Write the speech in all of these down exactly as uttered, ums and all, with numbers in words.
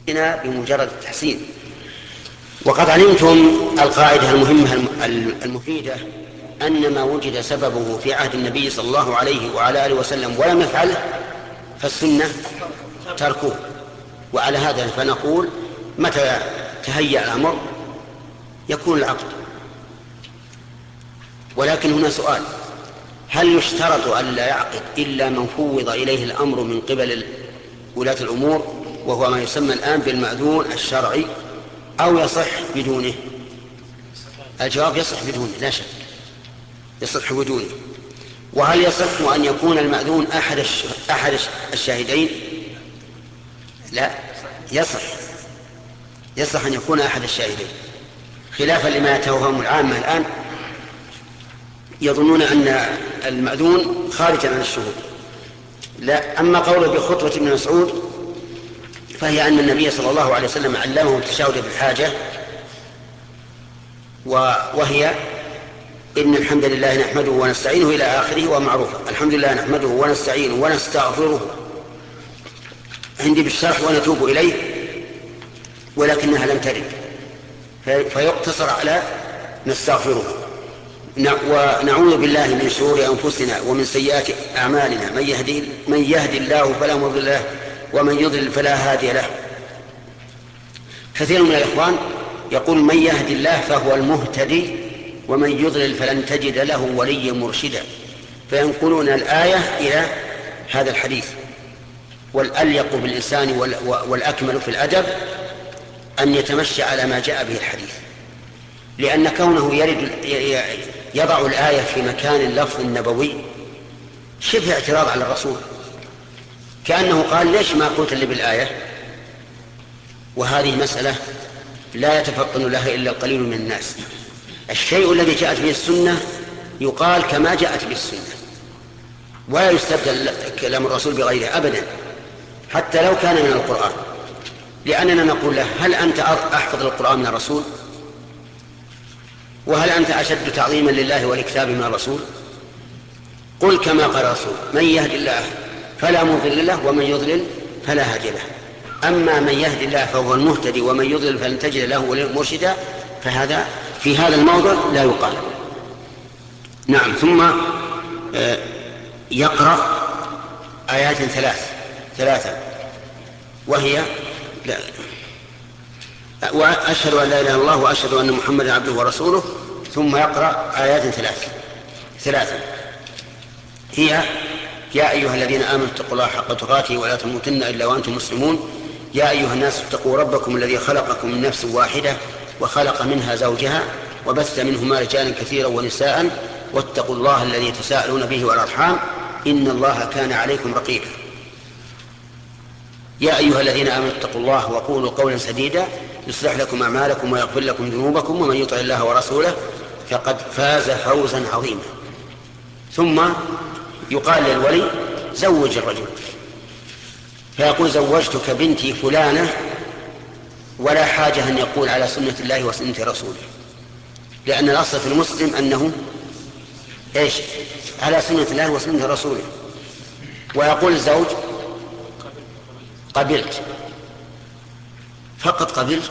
بمجرد التحسين. وقد علمتم القاعدة المهمة المفيدة أن ما وجد سببه في عهد النبي صلى الله عليه وعلى آله وسلم ولم يفعله فالسنة تركه. وعلى هذا فنقول متى تهيأ الأمر يكون العقد. ولكن هنا سؤال: هل يشترط أن لا يعقد إلا من فوض إليه الأمر من قبل ولاة الأمور وهو ما يسمى الآن بالمأذون الشرعي، أو يصح بدونه؟ الجواب: يصح بدونه لا شك، يصح بدونه. وهل يصح أن يكون المأذون أحد أحد الشاهدين؟ لا، يصح يصح أن يكون أحد الشاهدين، خلافا لما يتوهم العامة الآن يظنون أن المأذون خارجا عن الشهود. لا. أما قوله بخطوة ابن مسعود فهي أن النبي صلى الله عليه وسلم علمه التشهد في الحاجة، وهي إن الحمد لله نحمده ونستعينه إلى آخره ومعروفة. الحمد لله نحمده ونستعينه ونستغفره عندي بالشرح ونتوب إليه، ولكنها لم ترد فيقتصر على نستغفره. ونعوذ بالله من شرور أنفسنا ومن سيئات أعمالنا، من يهدي, من يهدي الله فلا مضل له ومن يضلل فلا هادي له. كثير من الإخوان يقول من يهدي الله فهو المهتدي ومن يضلل فلن تجد له وليا مرشدا، فينقلون الآية إلى هذا الحديث. والأليق بالإنسان والأكمل في الأدب أن يتمشى على ما جاء به الحديث، لأن كونه يرد يضع الآية في مكان اللفظ النبوي شبه اعتراض على الرسول، كأنه قال ليش ما قلت اللي بالآية؟ وهذه مسألة لا يتفطن لها إلا القليل من الناس. الشيء الذي جاءت به السنة يقال كما جاءت به السنة، ولا يستبدل كلام الرسول بغيره أبدا، حتى لو كان من القرآن. لأننا نقول له: هل أنت أحفظ القرآن من الرسول؟ وهل أنت أشد تعظيما لله والكتاب من الرسول؟ قل كما قال الرسول: من يهدي الله فلا مضل له ومن يضلل فلا هادي له. أما من يهدي الله فهو المهتدي ومن يضلل فلن تجد له وليا مرشدا، فهذا في هذا الموضع لا يقال. نعم. ثم يقرأ آيات ثلاث ثلاثة وهي لا وأشهد أن لا إله إلا الله وأشهد أن محمدا عبده ورسوله، ثم يقرأ آيات ثلاث ثلاثة هي: يا أيها الذين آمنوا اتقوا الله حق تقاته ولا تموتن إلا وأنتم مسلمون، يا أيها الناس اتقوا ربكم الذي خلقكم من نفس واحدة وخلق منها زوجها وبث منهما رجالا كثيرا ونساء واتقوا الله الذي تساءلون به والأرحام إن الله كان عليكم رقيبا. يا أيها الذين آمنوا اتقوا الله وقولوا قولا سديدا يصلح لكم أعمالكم ويغفر لكم ذنوبكم ومن يطع الله ورسوله فقد فاز فوزا عظيما. ثم يقال للولي: زوج الرجل، فيقول: زوجتك بنتي فلانة، ولا حاجة أن يقول على سنة الله وسنة رسوله، لأن الأصل في المسلم أنه إيش؟ على سنة الله وسنة رسوله. ويقول الزوج: قبلت، فقط قبلت.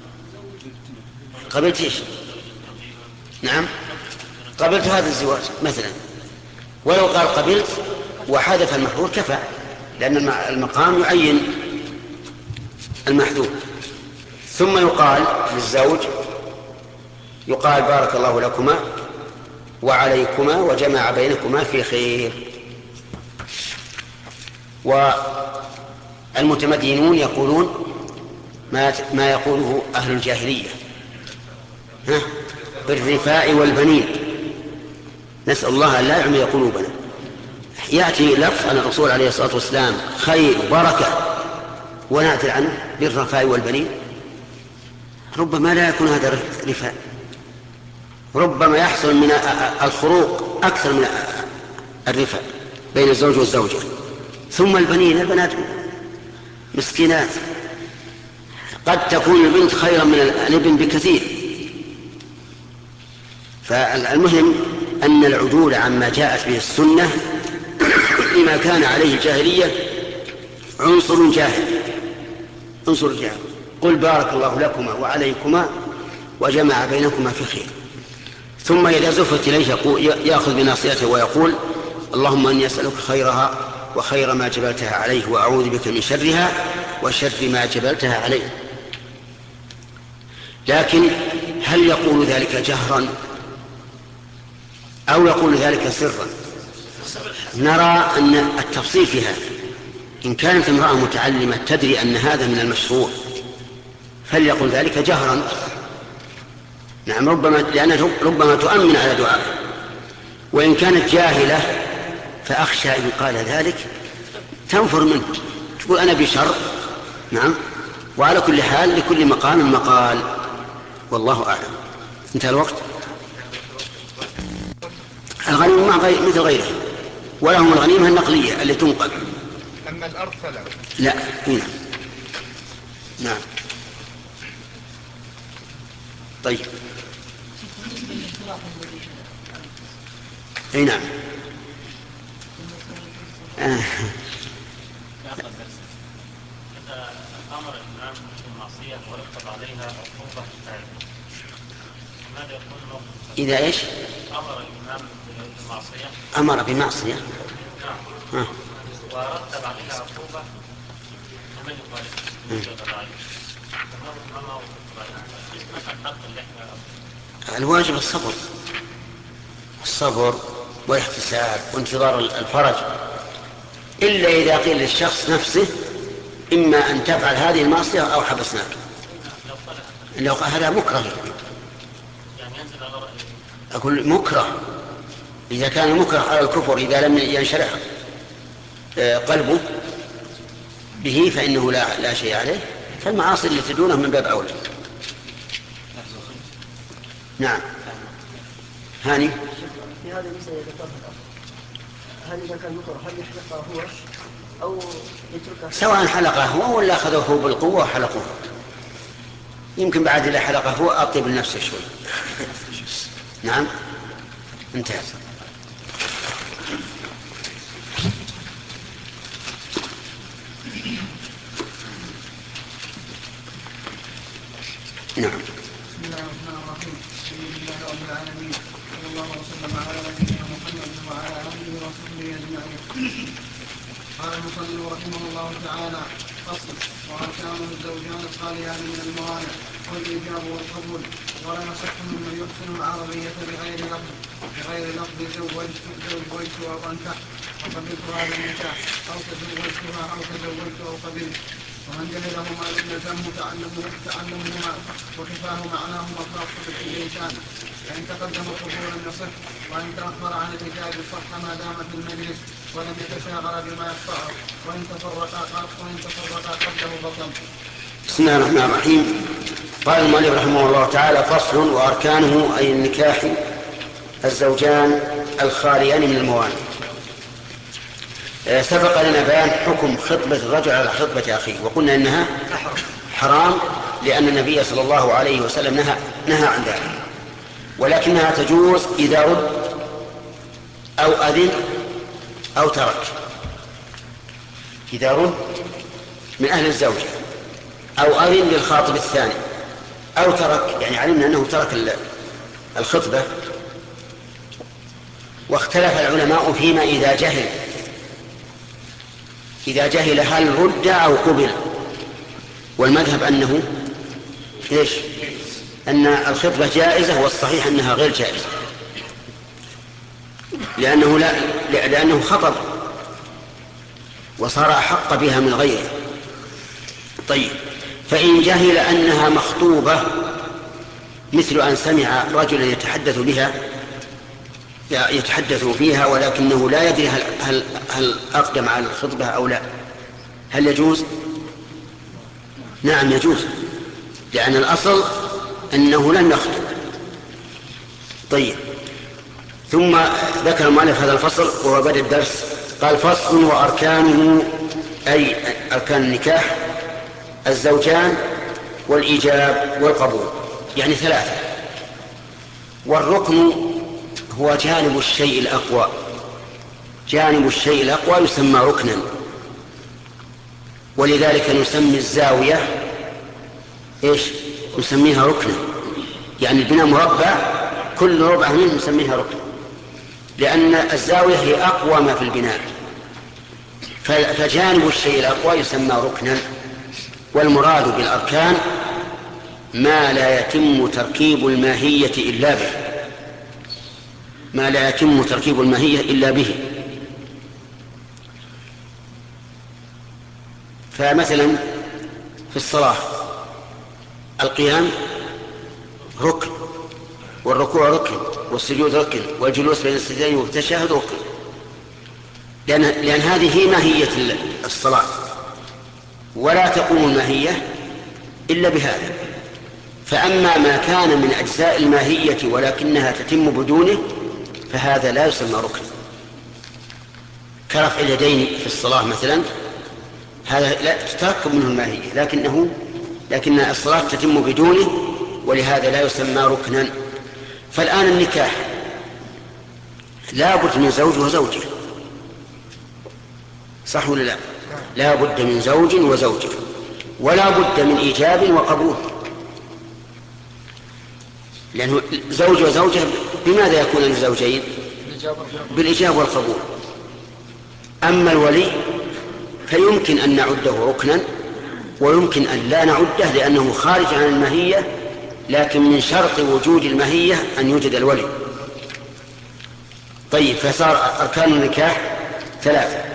قبلت إيش؟ نعم، قبلت هذا الزواج مثلا. ولو قال قبلت وحدث المحظور كفى، لأن المقام يعين المحذور. ثم يقال للزوج: يقال بارك الله لكما وعليكما وجمع بينكما في خير. والمتمدينون يقولون ما ما يقوله أهل الجاهلية: ها بالرفاء والبنين. نسأل الله أن لا يعمي قلوبنا. يأتي لفظ عن الرسول عليه الصلاة والسلام خير وبركة ونأتي عنه بالرفاء والبنين. ربما لا يكون هذا رفاء، ربما يحصل من الخروق أكثر من الرفاء بين الزوج والزوجة. ثم البنين، البنات مسكينات، قد تكون البنت خيرا من الابن بكثير. فالمهم أن العدول عما جاءت به السنة لما كان عليه الجاهلية عنصر جاهل، انظر الجهة، قل بارك الله لكما وعليكما وجمع بينكما في خير. ثم إذا زفت إليه يأخذ بناصيته ويقول اللهم أني أسألك خيرها وخير ما جبلتها عليه وأعوذ بك من شرها وشر ما جبلتها عليه. لكن هل يقول ذلك جهرا أو يقول ذلك سرا؟ نرى أن التفصيل في هذا. إن كانت امرأة متعلمة تدري أن هذا من المشروع فليقل ذلك جهرا، نعم، ربما لأنه ربما تؤمن على دعائه. وإن كانت جاهلة فأخشى إن قال ذلك تنفر منه، تقول أنا بشر. نعم. وعلى كل حال لكل مقام مقال، والله أعلم. انتهى الوقت. الغنيمة مع غير مثل غيره، ولهم الغنيمة النقلية اللي تنقل. أما الأرض فلا. لا. هنا. نعم. طيب. اي نعم. آه. إذا أمر الإمام بالمعصية ورتب عليها عقوبة ماذا يكون له؟ إذا إيش؟ أمر الإمام بالمعصية. أمر بمعصية. نعم. آه. ورتب عليها عقوبة فمن يخالف؟ الواجب الصبر، الصبر والاحتساب وانتظار الفرج، إلا إذا قيل للشخص نفسه إما أن تفعل هذه المعصية أو حبسناك. لو هذا مكره، أقول مكره. إذا كان مكره على الكفر إذا لم ينشرح قلبه به فإنه لا, لا شيء عليه، فالمعاصي اللي تدونه من باب أولى. نعم. هاني في هذه المسألة ذكرها الأخ، هل إذا كان مكره هل يحلقه هو أو يتركه؟ سواء حلقه هو ولا أخذه بالقوة وحلقوه، يمكن بعد إذا حلقه هو أطيب لنفسه شوي. نعم. انتهى. نعم. بسم الله الرحمن الرحيم. الحمد لله رب العالمين، صلى الله وسلم على نبينا محمد وعلى اله وصحبه اجمعين. قال المصنف رحمه الله تعالى: فصل. واركانه الزوجان الخاليان من الموانع والايجاب والقبول. ولم يصح ممن يحسن العربيه بغير لفظ بغير لفظ زوجت زوجت او انكح وقبلت هذا النكاح او تزوجتها او تزوجت او قبلت. ومن جهلهما لم يلزمه تعلمهما وكفاه معناهما خاص بالإنسان، فإن تقدم القبول لم يصح، وإن تأخر عن الحجاب صح ما دام في المجلس ولم يتشاغل بما يقطعه، وإن تفرقا وإن تفرقا قبله بطل. بسم الله الرحمن الرحيم. قال المؤلف رحمه الله تعالى: فصل. وأركانه أي النكاح الزوجان الخاليان من الموانع. سبق لنا بيان حكم خطبة الرجل على خطبة أخيه، وقلنا إنها حرام لأن النبي صلى الله عليه وسلم نهى, نهى عن ذلك، ولكنها تجوز إذا رد أو أذن أو ترك. إذا رد من أهل الزوجة أو أذن للخاطب الثاني أو ترك، يعني علمنا أنه ترك الخطبة. واختلف العلماء فيما إذا جهل إذا جهل هل رد أو قبل، والمذهب أنه إيش؟ أن الخطبة جائزة، والصحيح أنها غير جائزة، لأنه, لا لأنه خطب وصار أحق بها من غيره. طيب، فإن جهل أنها مخطوبة مثل أن سمع رجلا يتحدث بها يتحدث فيها ولكنه لا يدري هل, هل, هل أقدم على الخطبة أو لا، هل يجوز؟ نعم يجوز، لأن الأصل أنه لم يخطب. طيب، ثم ذكر المؤلف هذا الفصل وهو بدء الدرس. قال: فصل. وأركانه أي أركان النكاح الزوجان والإيجاب والقبول، يعني ثلاثة. والركن هو جانب الشيء الأقوى، جانب الشيء الأقوى يسمى ركنا. ولذلك نسمي الزاوية إيش؟ نسميها ركنا، يعني البناء مربع كل ربع منه نسميها ركن، لأن الزاوية هي أقوى ما في البناء، فجانب الشيء الأقوى يسمى ركنا. والمراد بالأركان ما لا يتم تركيب الماهية إلا به، ما لا يتم تركيب الماهية إلا به. فمثلا في الصلاة القيام ركن، والركوع ركن، والسجود ركن، والجلوس بين السجدين والتشهد ركن، لأن, لأن هذه هي ماهية الصلاة، ولا تقوم الماهية إلا بهذا. فأما ما كان من أجزاء الماهية ولكنها تتم بدونه فهذا لا يسمى ركن، كرفع اليدين في الصلاة مثلا، هذا لا تتركب منه الماهية لكنه لكن الصلاة تتم بدونه، ولهذا لا يسمى ركنا. فالآن النكاح لا بد من زوج وزوجة، صح ولا لا؟ لا بد من زوج وزوجة، ولا بد من إيجاب وقبول، لأنه زوج وزوجة بماذا يكون الزوجين؟ بالإجابة والقبول. أما الولي فيمكن أن نعده ركنا ويمكن أن لا نعده لأنه خارج عن الماهية، لكن من شرط وجود الماهية أن يوجد الولي. طيب، فصار أركان النكاح ثلاثة: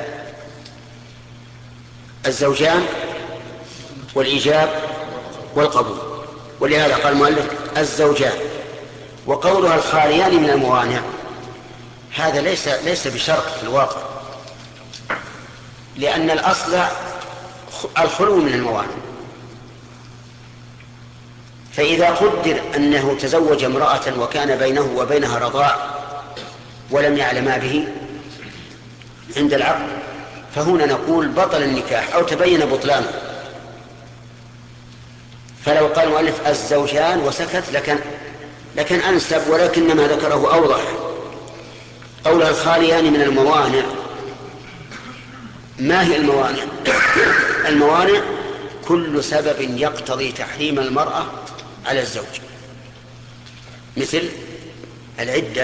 الزوجان والإيجاب والقبول، ولهذا قال المؤلف الزوجان. وقولها الخاليان من الموانع هذا ليس ليس بشرط في الواقع، لأن الأصل الخلو من الموانع. فإذا قدر أنه تزوج امرأة وكان بينه وبينها رضاع ولم يعلما به عند العقد، فهنا نقول بطل النكاح أو تبين بطلانه. فلو قال المؤلف الزوجان وسكت لكن لكن أنسب، ولكن ما ذكره أوضح. قولها الخاليان من الموانع، ما هي الموانع؟ الموانع كل سبب يقتضي تحريم المرأة على الزوج، مثل العدة،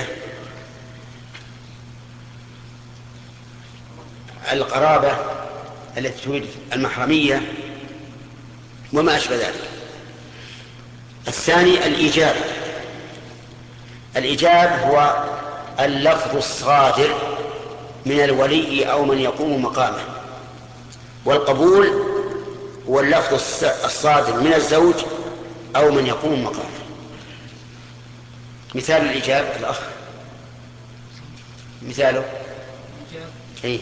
القرابة التي تريد المحرمية، وما أشبه ذلك. الثاني الإيجاب. الإيجاب هو اللفظ الصادر من الولي أو من يقوم مقامه، والقبول هو اللفظ الصادر من الزوج أو من يقوم مقامه. مثال الإيجاب الأخ، مثاله إيه؟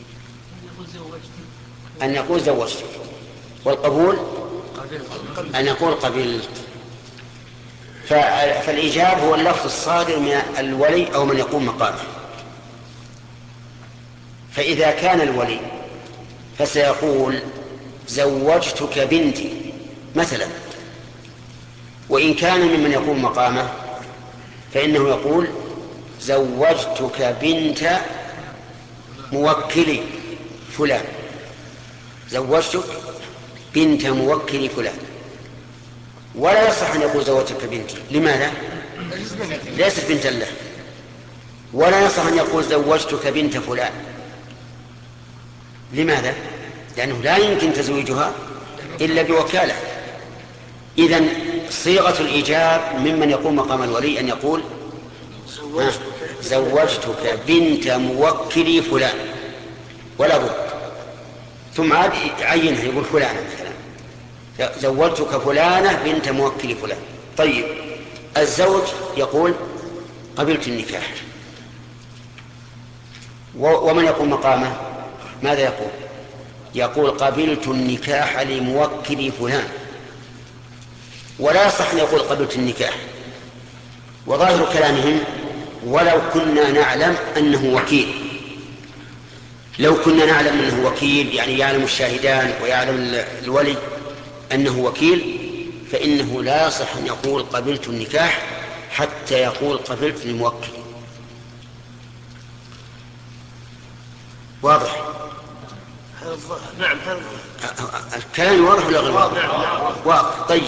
أن يقول زوجتك، والقبول أن يقول قبلت. فالإيجاب هو اللفظ الصادر من الولي أو من يقوم مقامه. فإذا كان الولي فسيقول زوجتك بنتي مثلا، وإن كان ممن يقوم مقامه فإنه يقول زوجتك بنت موكلي فلان، زوجتك بنت موكلي فلان. ولا يصح أن يقول زوجتك بنتي، لماذا؟ ليست بنتا له. ولا يصح أن يقول زوجتك بنت فلان، لماذا؟ لأنه لا يمكن تزويجها إلا بوكالة. إذن صيغة الإيجاب ممن يقوم مقام الولي أن يقول زوجتك بنت موكلي فلان، ولا بد. ثم عاد يعينها يقول فلانة مثلا، زوجتك فلانة بنت موكلي فلان. طيب، الزوج يقول قبلت النكاح، ومن يقوم مقامه ماذا يقول؟ يقول قبلت النكاح لموكل فلان. ولا يصح أن يقول قبلت النكاح. وظاهر كلامهم ولو كنا نعلم أنه وكيل، لو كنا نعلم أنه وكيل يعني يعلم الشاهدان ويعلم الولي أنه وكيل، فإنه لا يصح أن يقول قبلت النكاح حتى يقول قبلت الموكل. واضح؟ هذا نعم. الكلام واضح ولا غير واضح؟ واضح. طيب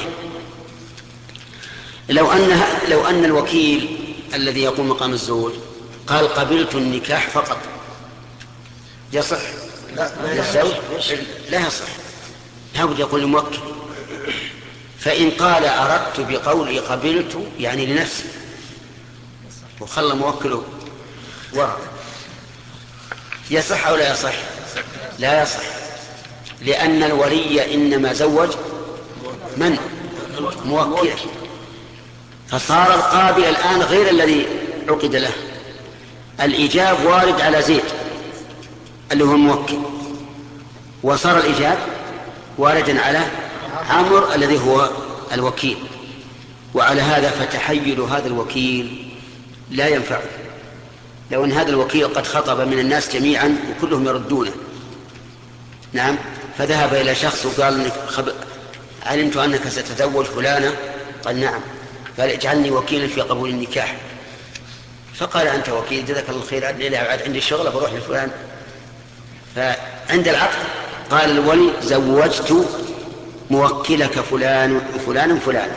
لو أن لو أن الوكيل الذي يقوم مقام الزوج قال قبلت النكاح فقط يصح؟ للزوج لا يصح، لابد يقول الموكل. فإن قال أردت بقولي قبلت يعني لنفسي وخلى موكله ورق يصح أو لا يصح؟ لا يصح، لأن الولي إنما زوج من؟ موكله، فصار القابل الآن غير الذي عقد له. الإيجاب وارد على زيد اللي هو الموكل، وصار الإيجاب واردا على عمرو الذي هو الوكيل، وعلى هذا فتحيل هذا الوكيل لا ينفعه. لو أن هذا الوكيل قد خطب من الناس جميعا وكلهم يردونه، نعم، فذهب إلى شخص وقال خب... علمت أنك ستتزوج فلانة، قال نعم، قال اجعلني وكيلا في قبول النكاح، فقال أنت وكيل جزاك الله خير، عندي الشغل بروح لفلان. فعند العقد قال الولي زوجت موكلك فلان وفلان فلان،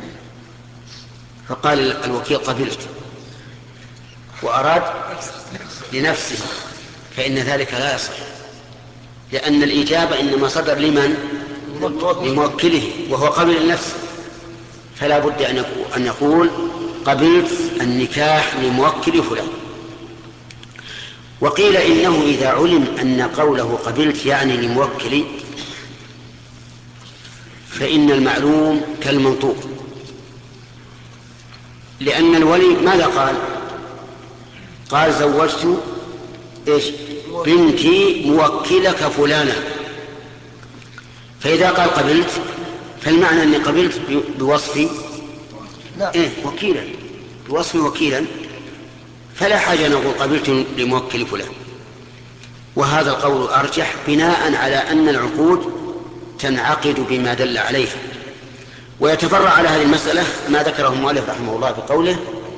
فقال الوكيل قبلت وأراد لنفسه، فإن ذلك لا يصح، لأن الإجابة إنما صدر لمن؟ لموكله وهو قبل النفس، فلا بد أن يقول قبلت النكاح لموكل فلان. وقيل إنه إذا علم أن قوله قبلت يعني لموكلي فإن المعلوم كالمنطوق، لأن الولي ماذا قال؟ قال زوجت إيش؟ بنتي موكلك فلانا، فإذا قال قبلت فالمعنى أني قبلت بوصفي إيه؟ وكيلا، بوصفي وكيلا، فلا حاجة نقول قبلت لموكل فلان. وهذا القول أرجح بناء على أن العقود تنعقد بما دل عليه. ويتفرع على هذه المسألة ما ذكره المؤلف رحمه الله بقوله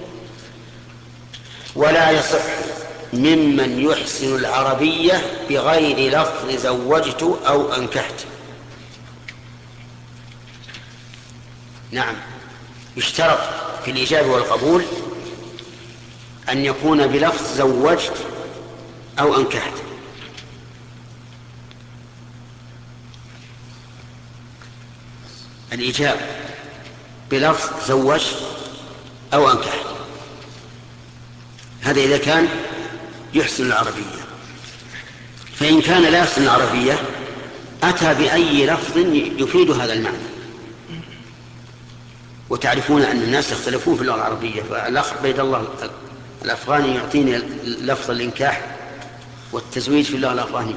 ولا يصح ممن يحسن العربية بغير لفظ زوجت أو أنكحت. نعم، يشترط في الإجابة والقبول أن يكون بلفظ زوجت أو أنكحت. الإجابة بلفظ زوجت أو أنكحت، هذا إذا كان يحسن العربية. فإن كان لا يحسن العربية أتى بأي لفظ يفيد هذا المعنى. وتعرفون أن الناس يختلفون في اللغة العربية، فالأخ بيد الله الأفغاني يعطيني لفظ الإنكاح والتزويج في اللغة الأفغانية.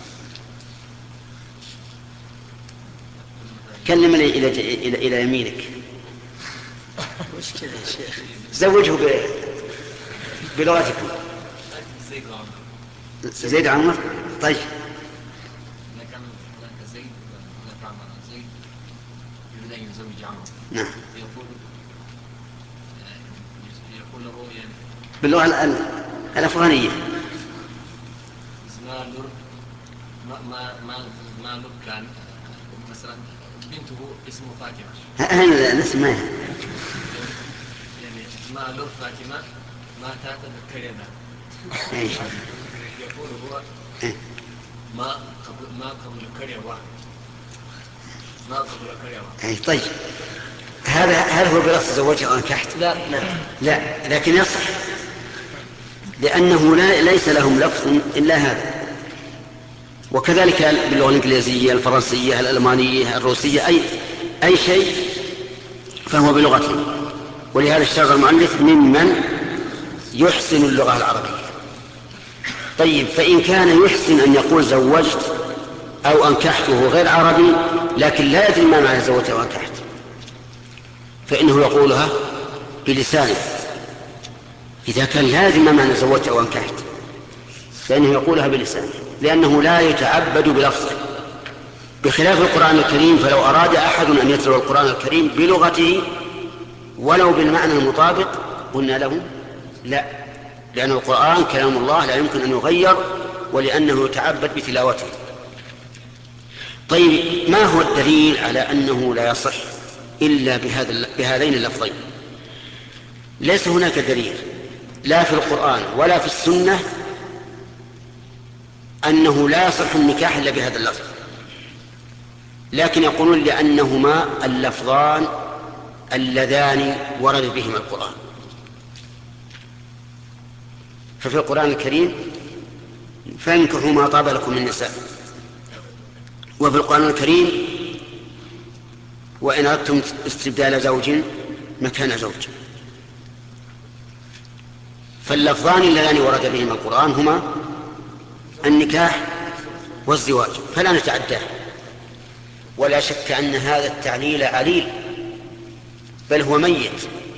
كلم لي إلى, إلى, إلى يمينك. مشكلة يا شيخ. زوجه ب... بلغتكم. زيد عمر. طيب. كان هناك زيد هناك عمر زيد يريد أن يزوج عمر. نعم. يقول يقول له يعني باللغة الأفغانية. ما لر ما ما ما ما لر كان مثلا بنته اسمه فاطمة. هنا نسمعها. يعني ما لر فاطمة ما تذكر هذا. إيش؟ يقول هو ما قبل ما قبل كريم واحد ما قبل كريم واحد. أي طيب، هذا هل هو بلفظ زوجت أو أنكحت؟ لا لا لا، لكن يصح، لأنه لا ليس لهم لفظ إلا هذا. وكذلك باللغة الإنجليزية، الفرنسية، الألمانية، الروسية، أي أي شيء فهو بلغتهم. ولهذا اشتغل المؤلف ممن يحسن اللغة العربية. طيب، فإن كان يحسن أن يقول زوجت أو أنكحته غير عربي لكن لا يدري ما معنى زوجت أو أنكحت، فإنه يقولها بلسانه. إذا كان لا يدري ما معنى زوجت أو أنكحت فإنه يقولها بلسانه، لأنه لا يتعبد بلفظه، بخلاف القرآن الكريم. فلو أراد أحد أن يتلو القرآن الكريم بلغته ولو بالمعنى المطابق قلنا له لا، لأن القرآن كلام الله لا يمكن أن يغير، ولأنه يتعبد بتلاوته. طيب ما هو الدليل على أنه لا يصح إلا بهذا بهذين اللفظين؟ ليس هناك دليل لا في القرآن ولا في السنة أنه لا يصح النكاح إلا بهذا اللفظ، لكن يقولون لأنهما اللفظان اللذان ورد بهما القرآن. ففي القرآن الكريم فانكحوا ما طاب لكم من النساء، وفي القرآن الكريم وإن أردتم استبدال زوج مكان زوج. فاللفظان اللذان ورد بهما القرآن هما النكاح والزواج، فلا نتعداه. ولا شك أن هذا التعليل عليل، بل هو ميت.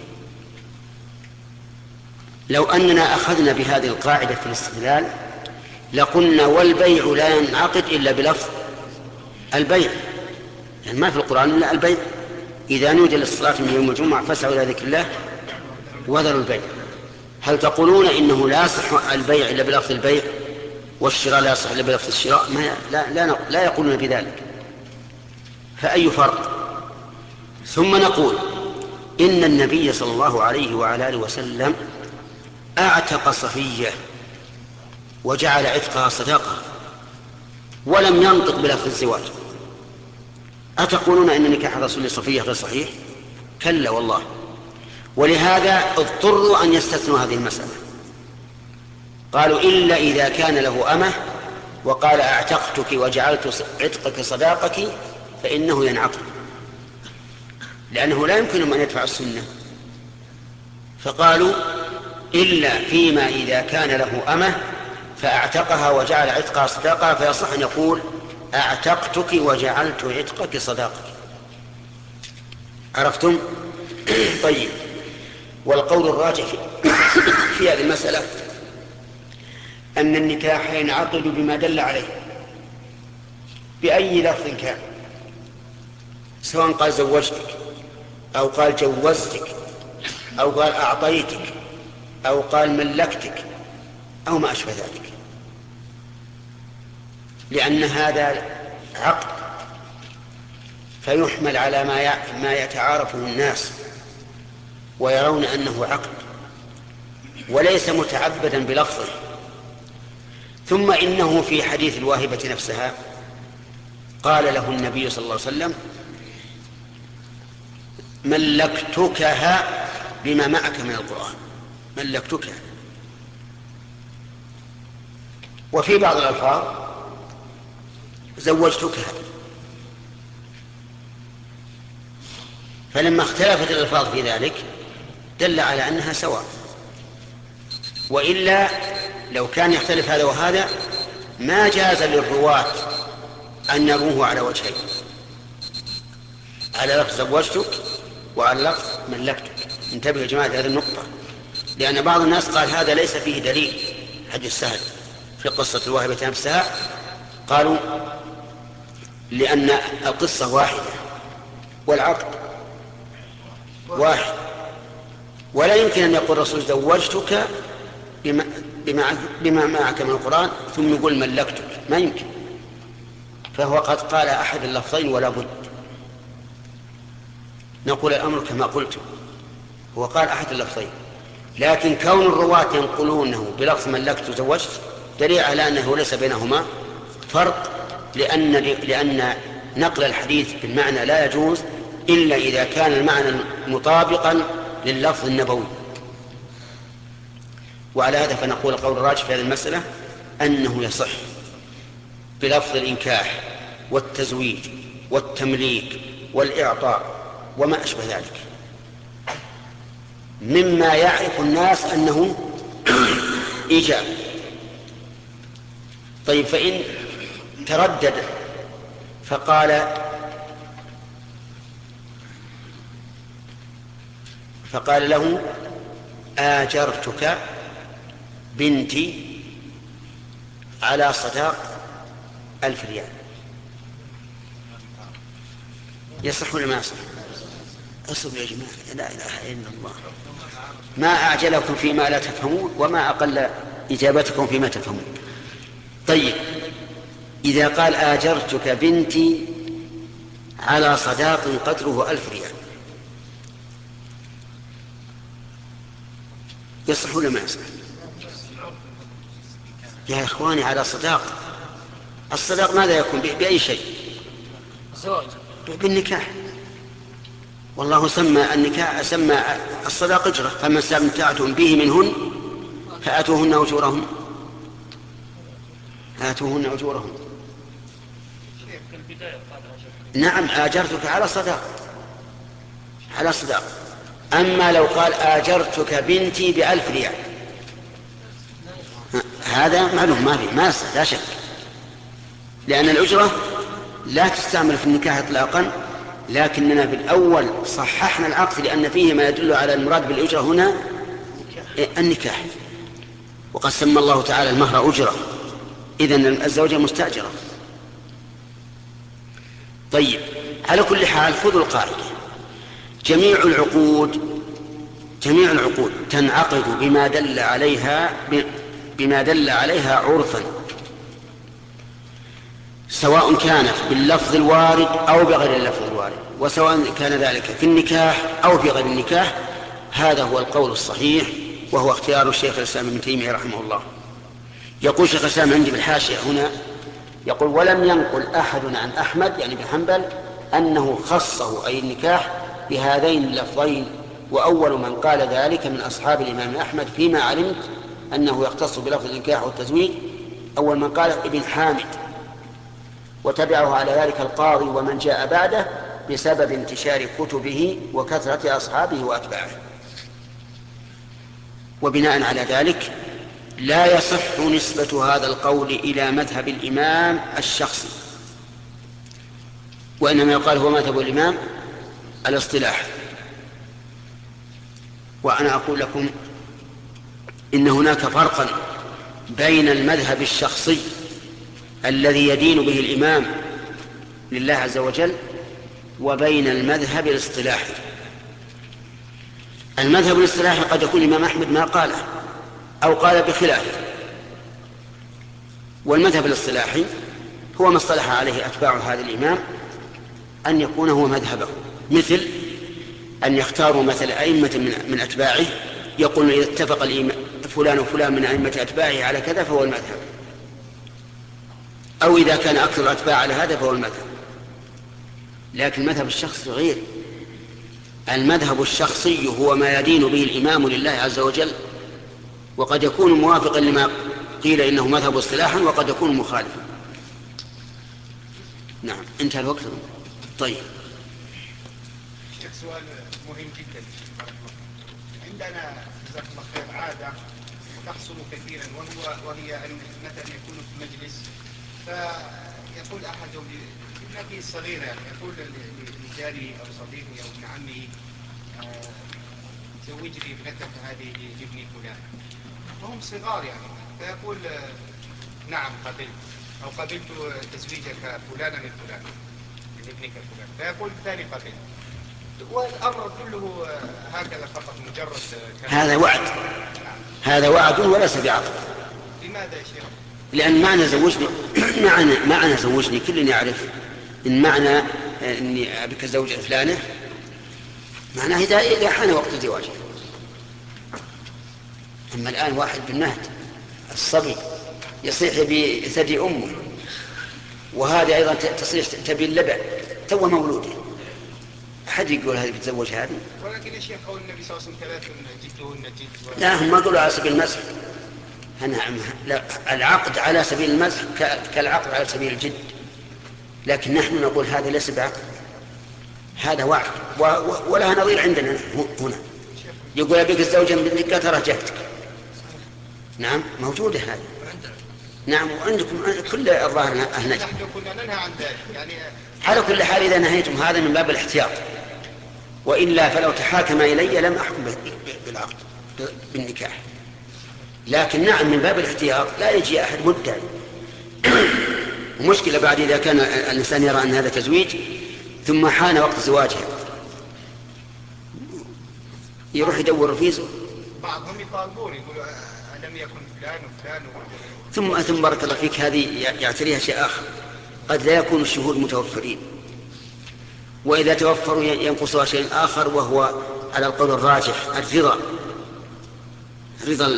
لو أننا أخذنا بهذه القاعدة في الاستدلال لقلنا والبيع لا ينعقد إلا بلفظ البيع، يعني ما في القرآن إلا البيع. إذا نودي للصلاة من يوم الجمعة فاسعوا إلى ذكر الله وذروا البيع. هل تقولون إنه لا يصح البيع إلا بلفظ البيع والشراء لا يصح إلا بلفظ الشراء؟ ما لا, لا, لا يقولون بذلك، فأي فرق؟ ثم نقول إن النبي صلى الله عليه وعلى آله وسلم أعتق صفية وجعل عتقها صداقة ولم ينطق بلفظ الزواج. أتقولون إن نكاح رسول صفية غير صحيح؟ كلا والله. ولهذا اضطروا أن يستثنوا هذه المسألة، قالوا إلا إذا كان له أمه وقال أعتقتك وجعلت عتقك صداقك فإنه ينعقد، لأنه لا يمكن أن يدفع السنة. فقالوا إلا فيما إذا كان له أمه فأعتقها وجعل عتقها صداقة فيصح أن يقول أعتقتك وجعلت عتقك صداقك. عرفتم؟ طيب، والقول الراجح في هذه المسألة أن النكاح ينعقد بما دل عليه بأي لفظ كان، سواء قال زوجتك أو قال جوزتك أو قال أعطيتك أو قال ملكتك أو ما أشبه ذلك، لأن هذا عقد فيحمل على ما يتعارفه الناس ويرون أنه عقد وليس متعبدا بلفظه. ثم إنه في حديث الواهبة نفسها قال له النبي صلى الله عليه وسلم ملكتكها بما معك من القرآن، ملكتكها. وفي بعض الألفاظ زوجتكها. فلما اختلفت الألفاظ في ذلك دل على أنها سواء، وإلا لو كان يختلف هذا وهذا ما جاز للرواة أن يروه على وجهين، على لفظ زوجتك وعلى لفظ ملكتك. انتبهوا يا جماعة هذه النقطة، لأن بعض الناس قال هذا ليس فيه دليل. حديث سهل في قصة الواهبة نفسها قالوا لأن القصة واحدة والعقد واحد، ولا يمكن أن يقول الرسول زوجتك بما, بما, بما معك من القرآن ثم يقول ملكتك، ما يمكن. فهو قد قال أحد اللفظين ولا بد. نقول الأمر كما قلت، هو قال أحد اللفظين، لكن كون الرواة ينقلونه بلفظ ملكت زوجت دليل على أنه ليس بينهما فرق، لأن, لأن نقل الحديث بالمعنى لا يجوز إلا إذا كان المعنى مطابقا لللفظ النبوي. وعلى هذا فنقول قول الراجح في هذه المسألة أنه يصح بلفظ الإنكاح والتزويج والتمليك والإعطاء وما أشبه ذلك مما يعرف الناس أنه إيجاب. طيب، فإن تردد فقال فقال له آجرتك بنتي على صداق ألف ريال، يصح ولا ما يصح؟ أصبر يا جماعة، لا إله إلا الله. ما أعجلكم فيما لا تفهمون وما أقل إجابتكم فيما تفهمون. طيب، إذا قال آجرتك بنتي على صداق قدره ألف ريال يصح ولا ما يصح؟ يا إخواني على صداق، الصداق ماذا يكون؟ بأي شيء؟ بالنكاح. والله سمى النكاح، سمى الصداق أجرة، فما استمتعتم به منهن فآتوهن أجورهن آتوهن أجورهن. نعم آجرتك على صداق، على صداق. أما لو قال آجرتك بنتي بألف ريال هذا معلوم ما فيه، ما لا شك، لأن الأجرة لا تستعمل في النكاح إطلاقا، لكننا بالأول صححنا العقد لأن فيه ما يدل على المراد بالأجرة هنا النكاح، وقد سمى الله تعالى المهر أجرة، إذن الزوجة مستأجرة. طيب، على كل حال خذوا القاعدة، جميع العقود جميع العقود تنعقد بما دل عليها بما دل عليها عرفا، سواء كانت باللفظ الوارد أو بغير اللفظ الوارد، وسواء كان ذلك في النكاح أو في غير النكاح. هذا هو القول الصحيح، وهو اختيار الشيخ الإسلام ابن تيمية رحمه الله. يقول شيخ الإسلام عندي بالحاشية هنا، يقول ولم ينقل أحد عن أحمد يعني بن حنبل أنه خصه أي النكاح بهذين اللفظين، وأول من قال ذلك من أصحاب الإمام أحمد فيما علمت أنه يختص بلفظ النكاح والتزويج، أول من قال ابن حامد، وتبعه على ذلك القاضي ومن جاء بعده بسبب انتشار كتبه وكثرة أصحابه وأتباعه. وبناء على ذلك لا يصح نسبة هذا القول إلى مذهب الإمام الشخصي، وإنما يقال هو مذهب الإمام الاصطلاح. وأنا أقول لكم إن هناك فرقا بين المذهب الشخصي الذي يدين به الإمام لله عز وجل وبين المذهب الاصطلاحي. المذهب الاصطلاحي قد يكون الإمام أحمد ما قاله أو قال بخلافه، والمذهب الاصطلاحي هو ما اصطلح عليه أتباع هذا الإمام أن يكون هو مذهبه، مثل أن يختاروا مثل أئمة من أتباعه، يقول إذا اتفق فلان وفلان من أئمة أتباعه على كذا فهو المذهب، أو إذا كان أكثر الأتباع على هذا فهو المذهب. لكن المذهب الشخصي غير، المذهب الشخصي هو ما يدين به الإمام لله عز وجل، وقد يكون موافقا لما قيل إنه مذهب اصطلاحا، وقد يكون مخالفا. نعم، انتهى الوقت. طيب، سؤال مهم جدا. عندنا جزاك الله خير عادة تحصل كثيرا، وهو وهي أن مثلا يكون في مجلس فيقول أحدهم لابنته الصغيرة، يعني يقول لجاره أو صديقه أو ابن عمه زوج لي ابنتك هذه لابني فلان، وهم صغار يعني، فيقول نعم قبلت أو قبلت تزويجك فلانا من فلان من ابنك فلان، فيقول الثاني قبلت، والأمر كله هكذا فقط مجرد هذا وعد، هذا وعد وليس بعقد. لماذا يا شيخ؟ لأن معنى زوجني معنى معنى زوجني كل يعرف إن معنى إني أبيك زوج فلانة معناه إذا حان وقت زواجه. أما الآن واحد بالمهد الصبي يصيح بثدي أمه، وهذا أيضا تصيح تبي اللبن تو مولوده، أحد يقول هذه بتزوج هذه؟ ولكن يا شيخ قول النبي صلى الله عليه وسلم ثلاث جدهن جد. لا، هم ما قالوا على سبيل المزح. نعم، العقد على سبيل المزح كالعقد على سبيل الجد، لكن نحن نقول هذا ليس بعقد، هذا وعد، ولها نظير عندنا هنا. يقول أبيك الزوجة بنتك ترى جهتك. نعم، موجودة هذه. نعم، وعندكم كل الظاهر أهنج. نحن كنا ننهى عن ذلك يعني. على كل حال إذا نهيتم هذا من باب الاحتياط، وإلا فلو تحاكم إلي لم أحكم بالعقد بالنكاح. لكن نعم من باب الاحتياط لا يجي أحد مدعي. ومشكلة بعد إذا كان الإنسان يرى أن هذا تزويج ثم حان وقت زواجها يروح يدور فيه. بعضهم يطالبون يقولوا ألم يكن فلان وفلان ثم ثم بارك الله فيك، هذه يعتريها شيء آخر، قد لا يكون الشهود متوفرين، وإذا توفروا ينقصها شيء آخر، وهو على القول الراجح الرضا، رضا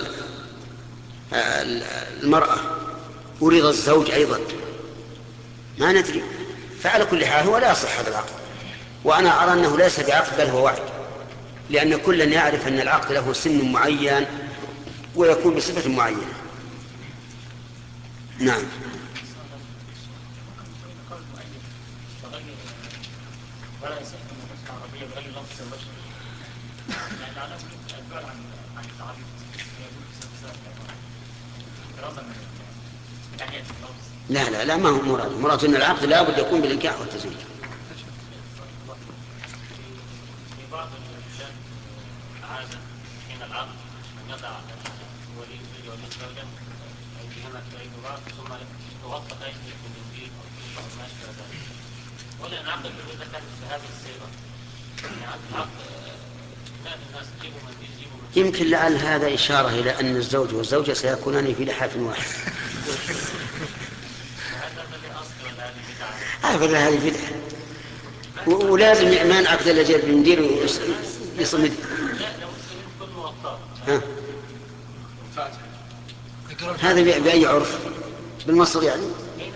المرأة ورضا الزوج أيضا، ما ندري. فعلى كل حال هو لا يصح هذا العقد، وأنا أرى أنه ليس بعقد بل هو وعد، لأن كلا يعرف أن العقد له سن معين ويكون بصفة معينة. نعم. ولا يصح ان تفتح عربيه بغير لفظ البشر، يعني على البعد عن عن التعريف لا لا لا ما هو مراد، مراد ان العقد لا بد يكون بالانكاح والتزويج. في بعض البلدان عاده حين العقد ان يضع ولي ولي الزوجه ايديهما في ايدي بعض ثم تغطى ايدي بالمنديل او ما شابه ذلك، ولا نعقد اذا كانت بهذه الصيغه، يعني عقد لا الناس يجيبوا منديل يجيبوا منديل. يمكن لعل هذا إشارة إلى أن الزوج والزوجة سيكونان في لحاف واحد. هذا هذه بدعة، ولازم ما نعقد إلا جاب المنديل ويصمد. ها هذا بأي عرف؟ بالمصر يعني؟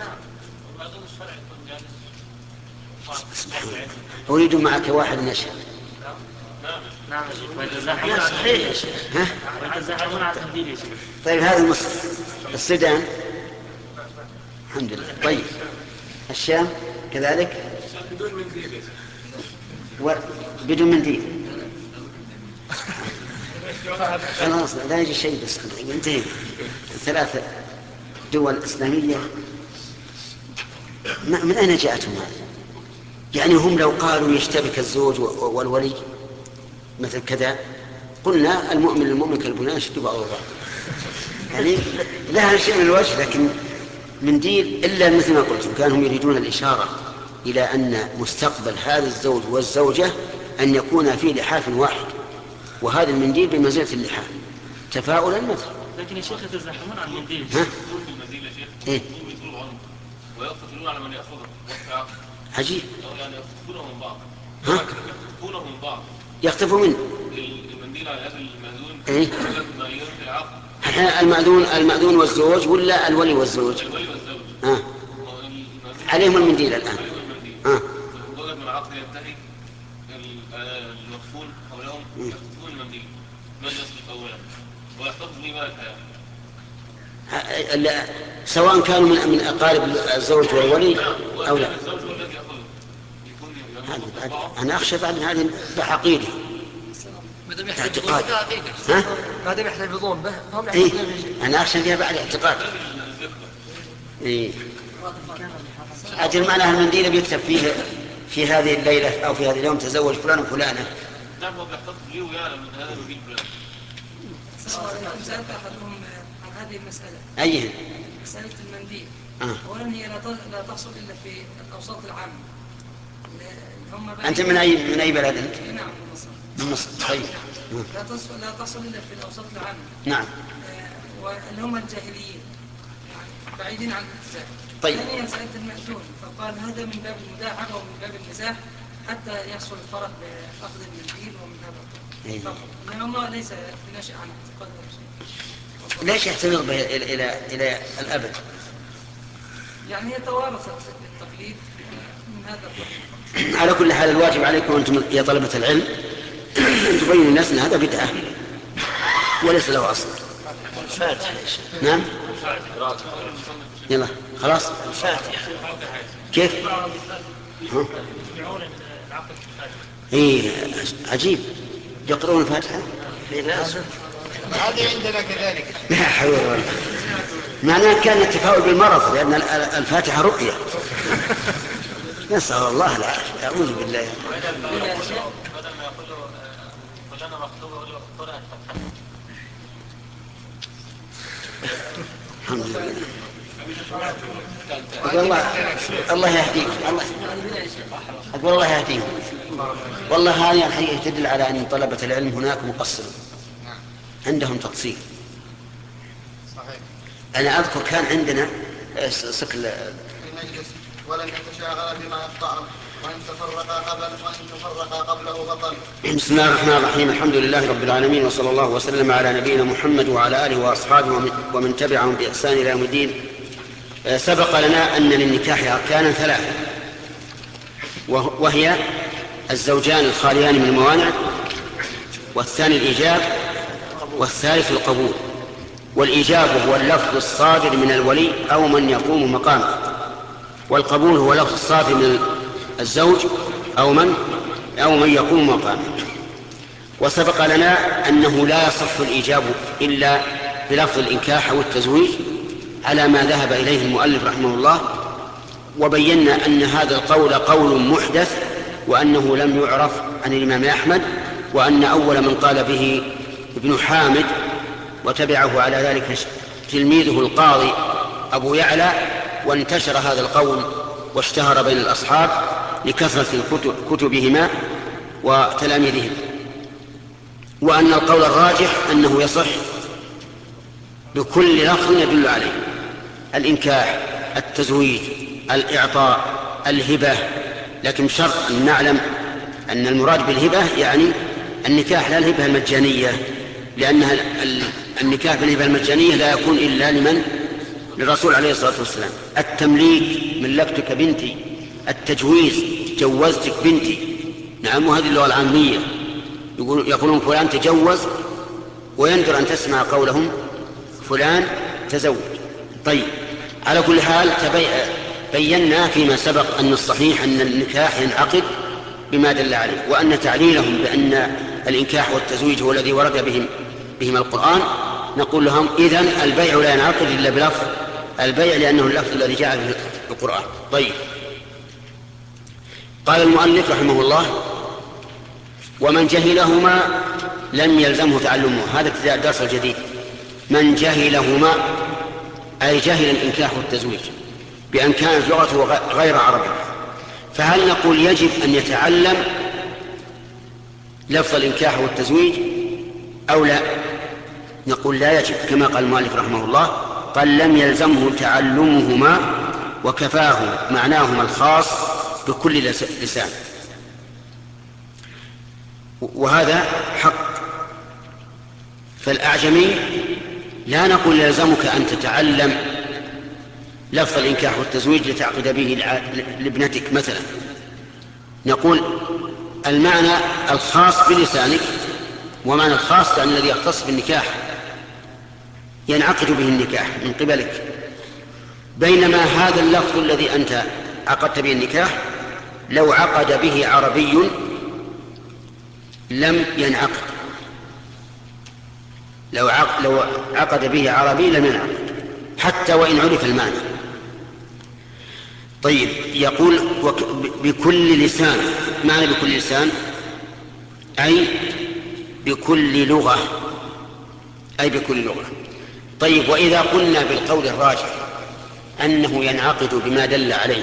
أريد معك واحد نشأ. نعم ويتزاحمون على التبديل يا شيخ. ها؟ ويتزاحمون على التبديل يا شيخ. طيب هذا مصر، السودان الحمد لله. طيب الشام كذلك بدون منديل و... بدون منديل. خلاص لا يجي شيء بس انتهي. ثلاثة دول إسلامية من أين جاءتهم هذه؟ يعني هم لو قالوا يشتبك الزوج والولي مثل كذا قلنا المؤمن المؤمن كالبنيان يشد بعضه بعض، يعني لها شيء من الوجه، لكن منديل إلا مثل ما قلت كانوا يريدون الإشارة إلى أن مستقبل هذا الزوج والزوجة أن يكون في لحاف واحد، وهذا المنديل بمنزلة اللحاف تفاؤلا مثلا. لكن يا شيخ يتزاحمون على المنديل. ها؟ في المنديل يا شيخ إيه؟ يطلبوا عنه ويقتتلون على من يأخذه وقت عقد، عجيب. يعني يخطفونه من بعض. ها؟ يخطفونه من بعض. يختفوا منه. المنديل على هذا المأذون. إيه؟ ما ينفي العقد. المأذون المأذون والزوج ولا الولي والزوج؟ الولي والزوج. ها؟ عليهم المنديل الآن. ها؟ مجرد ما العقد ينتهي المدفون حولهم يخطفون المنديل ما يصل أولا ويحتفظ به مال الحياة. سواء كانوا من من أقارب الزوج والولي أو لا. الزوج هو الذي يأخذه. أنا أخشى بعد هذه بعقيدة. اعتقاد. ها؟ ما دام يحتفظون به هم إيه؟ أنا أخشى فيها بعد اعتقاد. إيه؟ أجل معناها المنديل بيكتب فيه في هذه الليلة أو في هذه اليوم تزوج فلان وفلانة. نعم هو بيحتفظ ليه ويعلم من هذا المنديل فلان. سألت أحدهم عن هذه المسألة. أيها؟ مسألة المنديل. آه. أولا هي لا تحصل إلا في الأوساط العامة. أنت من أي من أي بلد أنت؟ نعم من مصر. من مصر. طيب. لا تصل لا تصل إلا في الأوساط العامة. نعم. واللي هم الجاهليين يعني بعيدين عن الالتزام. طيب. ثانيا سألت المأذون فقال هذا من باب المداعبة ومن باب المزاح حتى يحصل الفرق بأخذ المنديل ومن هذا فقط. لأنه ليس بناشئ عن اعتقاد شيء. ليش يحتفظ به إلى إلى إلى الأبد؟ يعني هي توارثت التقليد من هذا الطريق. على كل حال الواجب عليكم أنتم يا طلبة العلم أن تبينوا الناس أن هذا بدعة وليس له أصل. الفاتحة. نعم. يلا خلاص. الفاتحة. كيف؟ ها؟ إيه عجيب يقرؤون الفاتحة. هذه عندنا كذلك. لا حول ولا قوة. معناه كان التفاؤل بالمرض لأن الفاتحة رقية. نسأل الله العافية. أعوذ بالله. بدل ما يقولوا كلنا مخطوبة يقولوا قرأت فتحة. الحمد لله. أقول الله الله يهديك. الله أقول الله يهديك. والله هذه الحقيقة تدل على أن طلبة العلم هناك مقصرون. عندهم تقصير. صحيح. أنا أذكر كان عندنا سكل نجلس ولم يتشاغل بما يقطعه وإن تفرقا قبل وإن تفرقا قبله بطل. بسم الله الرحمن الرحيم. الحمد لله رب العالمين، وصلى الله وسلم على نبينا محمد وعلى آله وأصحابه ومن تبعهم بإحسان إلى يوم الدين. سبق لنا أن للنكاح أركانا ثلاثة، وهي الزوجان الخاليان من الموانع، والثاني الإيجاب، والثالث القبول. والإيجاب هو اللفظ الصادر من الولي أو من يقوم مقامه، والقبول هو لفظ الصادر من الزوج أو من أو من يقوم مقامه. وسبق لنا أنه لا يصح الإيجاب إلا بلفظ الإنكاح أو التزويج على ما ذهب إليه المؤلف رحمه الله، وبينا أن هذا القول قول محدث، وأنه لم يعرف عن الإمام أحمد، وأن أول من قال به ابن حامد، وتبعه على ذلك تلميذه القاضي أبو يعلى، وانتشر هذا القول واشتهر بين الأصحاب لكثرة كتبهما وتلاميذهم. وأن القول الراجح أنه يصح بكل لفظ يدل عليه: الإنكاح، التزويج، الإعطاء، الهبة، لكن شرط أن نعلم أن المراد بالهبة يعني النكاح لا الهبة المجانية، لأن النكاح بالهبة المجانية لا يكون إلا لمن؟ للرسول عليه الصلاة والسلام. التمليك: ملكتك بنتي. التجويز: جوزتك بنتي. نعم، وهذه اللغة العامية، يقولون فلان تجوز، ويندر أن تسمع قولهم فلان تزوج. طيب، على كل حال بينا فيما سبق أن الصحيح أن النكاح ينعقد بما دل عليه، وأن تعليلهم بأن الإنكاح والتزويج هو الذي ورد بهم بهم القرآن نقول لهم إذن البيع لا ينعقد إلا بلفظ البيع، لأنه اللفظ الذي جاء به القرآن. طيب، قال المؤلف رحمه الله: ومن جهلهما لم يلزمه تعلمه. هذا ابتداء الدرس الجديد. من جهلهما أي جهل الإنكاح والتزويج بأن كانت لغته غير عربية، فهل نقول يجب أن يتعلم لفظ الإنكاح والتزويج أو لا؟ نقول لا يجب، كما قال المؤلف رحمه الله: قال لم يلزمه تعلمهما وكفاه معناهما الخاص بكل لسان. وهذا حق. فالأعجمي لا نقول يلزمك أن تتعلم لفظ الإنكاح والتزويج لتعقد به لابنتك مثلا، نقول المعنى الخاص بلسانك، ومعنى الخاص يعني الذي يختص بالنكاح ينعقد به النكاح من قبلك، بينما هذا اللفظ الذي أنت عقدت به النكاح لو عقد به عربي لم ينعقد، لو عقد, لو عقد به عربي لم ينعقد حتى وإن عرف المعنى. طيب، يقول بكل لسان. معنى بكل لسان أي بكل لغة، أي بكل لغة. طيب، وإذا قلنا بالقول الراجح أنه ينعقد بما دل عليه،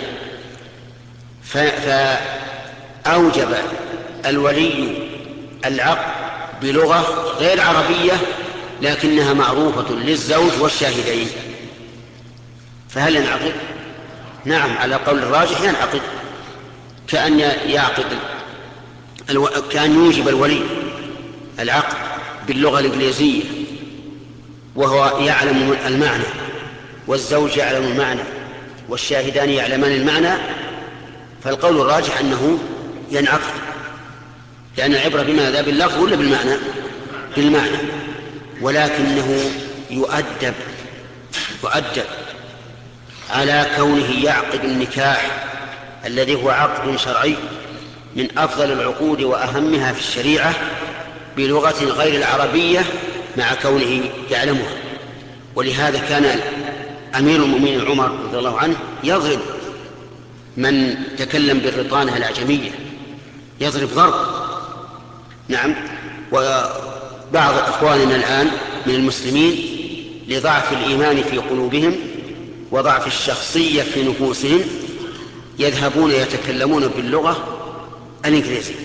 فأوجب الولي العقد بلغة غير عربية لكنها معروفة للزوج والشاهدين، فهل ينعقد؟ نعم، على قول الراجح ينعقد، كأن يعقد الو... كأن يوجب الولي العقد باللغة الإنجليزية وهو يعلم المعنى، والزوج يعلم المعنى، والشاهدان يعلمان المعنى، فالقول الراجح أنه ينعقد، لأن العبرة بماذا؟ باللفظ ولا بالمعنى؟ بالمعنى. ولكنه يؤدب يؤدب على كونه يعقد النكاح الذي هو عقد شرعي من أفضل العقود وأهمها في الشريعة بلغة غير العربية مع كونه يعلمها. ولهذا كان أمير المؤمنين عمر رضي الله عنه يضرب من تكلم بالرطانة الأعجمية، يضرب ضرب. نعم. وبعض إخواننا الآن من المسلمين لضعف الإيمان في قلوبهم وضعف الشخصية في نفوسهم يذهبون يتكلمون باللغة الإنجليزية،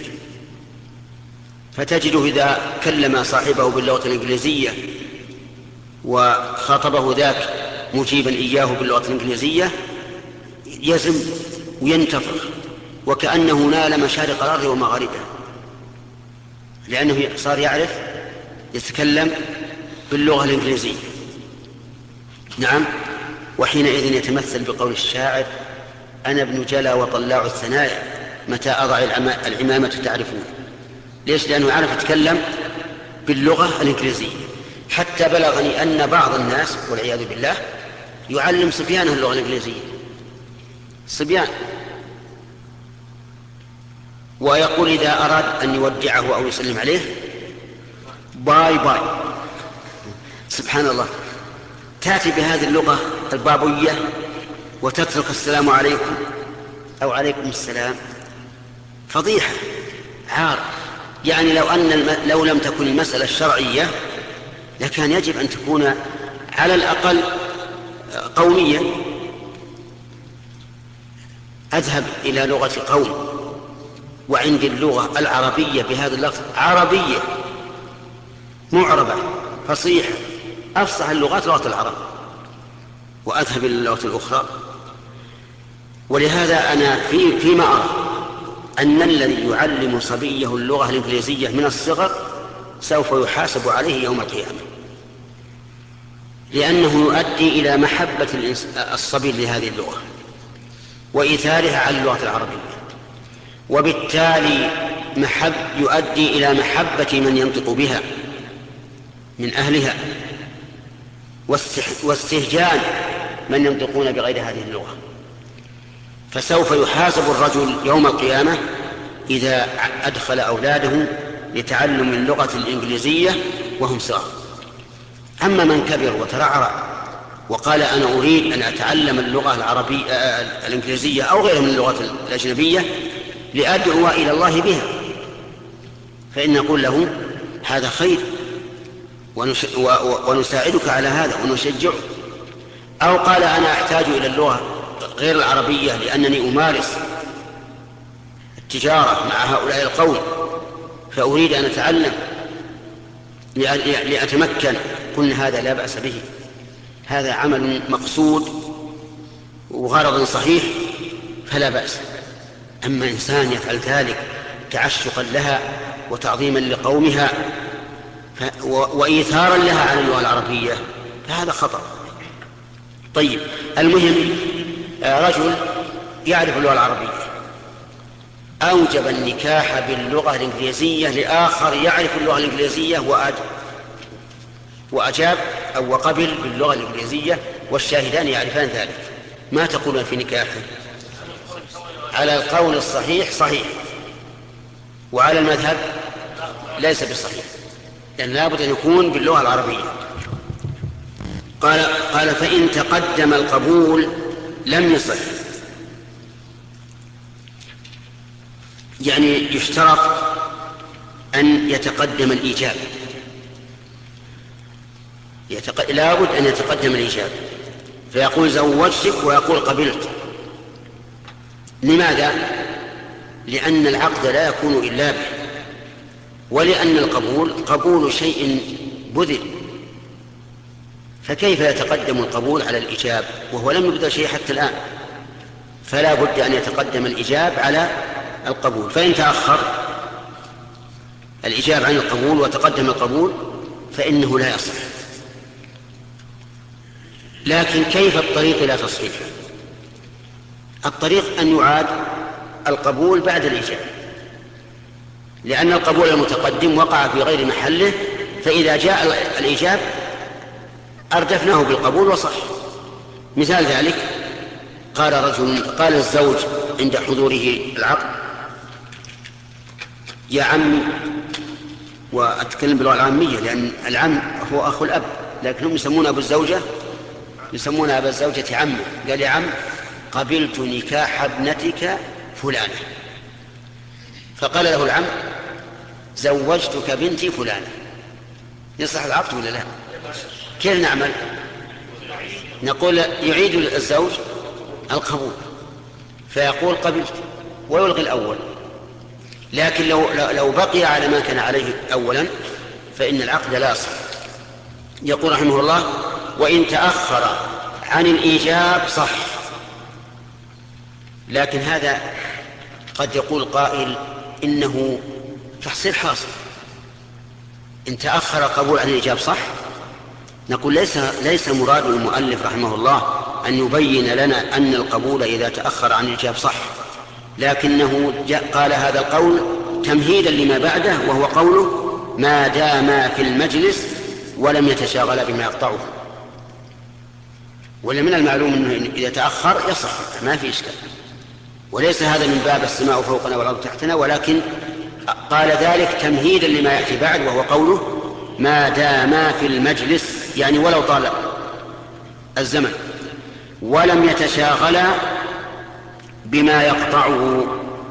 فتجده إذا كلم صاحبه باللغة الإنجليزية وخاطبه ذاك مجيبا إياه باللغة الإنجليزية يزم وينتفخ وكأنه نال مشارق الأرض ومغاربها، لأنه صار يعرف يتكلم باللغة الإنجليزية. نعم. وحينئذ يتمثل بقول الشاعر: أنا ابن جلا وطلاع الثنايا، متى أضع العمامة تعرفون. ليش؟ لأنه عرف يتكلم باللغة الإنجليزية، حتى بلغني أن بعض الناس والعياذ بالله يعلم صبيانه اللغة الإنجليزية، صبيان، ويقول إذا أراد أن يودعه أو يسلم عليه: باي باي. سبحان الله، تأتي بهذه اللغة البابوية وتترك السلام عليكم أو عليكم السلام. فضيحة، عار. يعني لو أن الم... لو لم تكن المسألة الشرعية لكان يجب أن تكون على الأقل قومية. أذهب إلى لغة قوم وعندي اللغة العربية بهذا اللفظ عربية معربة فصيحة أفصح اللغات لغة العرب، وأذهب إلى اللغة الأخرى. ولهذا أنا في فيما أرى أن الذي يعلم صبيه اللغة الإنجليزية من الصغر سوف يحاسب عليه يوم القيامة، لأنه يؤدي إلى محبة الصبي لهذه اللغة وإيثارها على اللغة العربية، وبالتالي محب يؤدي إلى محبة من ينطق بها من أهلها واستهجان من ينطقون بغير هذه اللغة. فسوف يحاسب الرجل يوم القيامة إذا أدخل أولاده لتعلم اللغة الإنجليزية وهم صغار. أما من كبر وترعرع وقال أنا أريد أن أتعلم اللغة العربية الإنجليزية أو غيرها من اللغات الأجنبية لأدعو إلى الله بها، فإن نقول له هذا خير ونساعدك على هذا ونشجعه. أو قال أنا أحتاج إلى اللغة غير العربية لأنني أمارس التجارة مع هؤلاء القوم فأريد أن أتعلم لأتمكن، قلنا هذا لا بأس به، هذا عمل مقصود وغرض صحيح فلا بأس. أما إنسان يفعل ذلك تعشقا لها وتعظيما لقومها وإيثارا لها على اللغة العربية فهذا خطأ. طيب، المهم رجل يعرف اللغة العربية أوجب النكاح باللغة الإنجليزية لآخر يعرف اللغة الإنجليزية وأجاب أو وقبل باللغة الإنجليزية والشاهدان يعرفان ذلك، ما تقولون في نكاحه؟ على القول الصحيح صحيح، وعلى المذهب ليس بصحيح، لأن لابد أن يكون باللغة العربية. قال قال فإن تقدم القبول لم يصح، يعني يشترط أن يتقدم الإيجاب، يتق... لابد أن يتقدم الإيجاب، فيقول زوجتك ويقول قبلت. لماذا؟ لأن العقد لا يكون إلا به، ولأن القبول قبول شيء بذل، فكيف يتقدم القبول على الإيجاب وهو لم يبذل شيء حتى الآن؟ فلا بد أن يتقدم الإيجاب على القبول. فإن تأخر الإيجاب عن القبول وتقدم القبول فإنه لا يصح. لكن كيف الطريق إلى تصحيح؟ الطريق أن يعاد القبول بعد الإيجاب، لأن القبول المتقدم وقع في غير محله، فإذا جاء الإيجاب أردفناه بالقبول وصح. مثال ذلك قال رجل قال الزوج عند حضوره العقد: يا عمي، وأتكلم باللغة العامية لأن العم هو أخو الأب، لكنهم يسمون أبو الزوجة يسمون أبا الزوجة عمه. قال: يا عم، قبلت نكاح ابنتك فلانة. فقال له العم: زوجتك بنتي فلانة. يصح العقد ولا لا؟ كيف نعمل؟ نقول يعيد الزوج القبول فيقول قبلت ويلغي الأول، لكن لو, لو بقي على ما كان عليه أولا فإن العقد لا يصح. يقول رحمه الله: وإن تأخر عن الإيجاب صح، لكن هذا قد يقول قائل إنه تحصيل حاصل، إن تأخر قبول عن الإيجاب صح. نقول ليس ليس مراد المؤلف رحمه الله أن يبين لنا أن القبول إذا تأخر عن الإيجاب صح، لكنه قال هذا القول تمهيدا لما بعده، وهو قوله ما دام في المجلس ولم يتشاغل بما يقطعه. ولمن المعلوم أنه إذا تأخر يصح ما في إشكال، وليس هذا من باب السماء فوقنا والأرض تحتنا، ولكن قال ذلك تمهيدا لما يأتي بعد، وهو قوله ما دام في المجلس، يعني ولو طال الزمن، ولم يتشاغل بما يقطعه.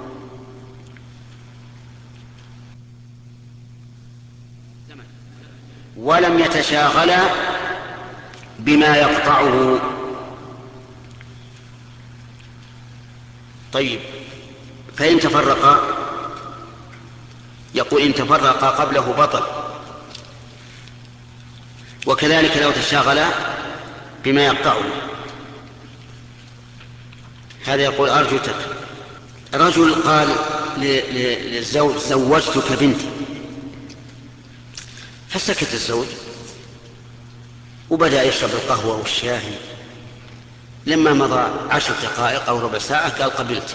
ولم يتشاغل بما يقطعه. طيب، فإن تفرقا، يقول إن تفرقا قبله بطل، وكذلك لو تشاغل بما يقطعه. هذا يقول أرجوتك. رجل قال للزوج زوجتك بنتي، فسكت الزوج وبدأ يشرب القهوة والشاهي. لما مضى عشر دقائق أو ربع ساعة قال قبلت.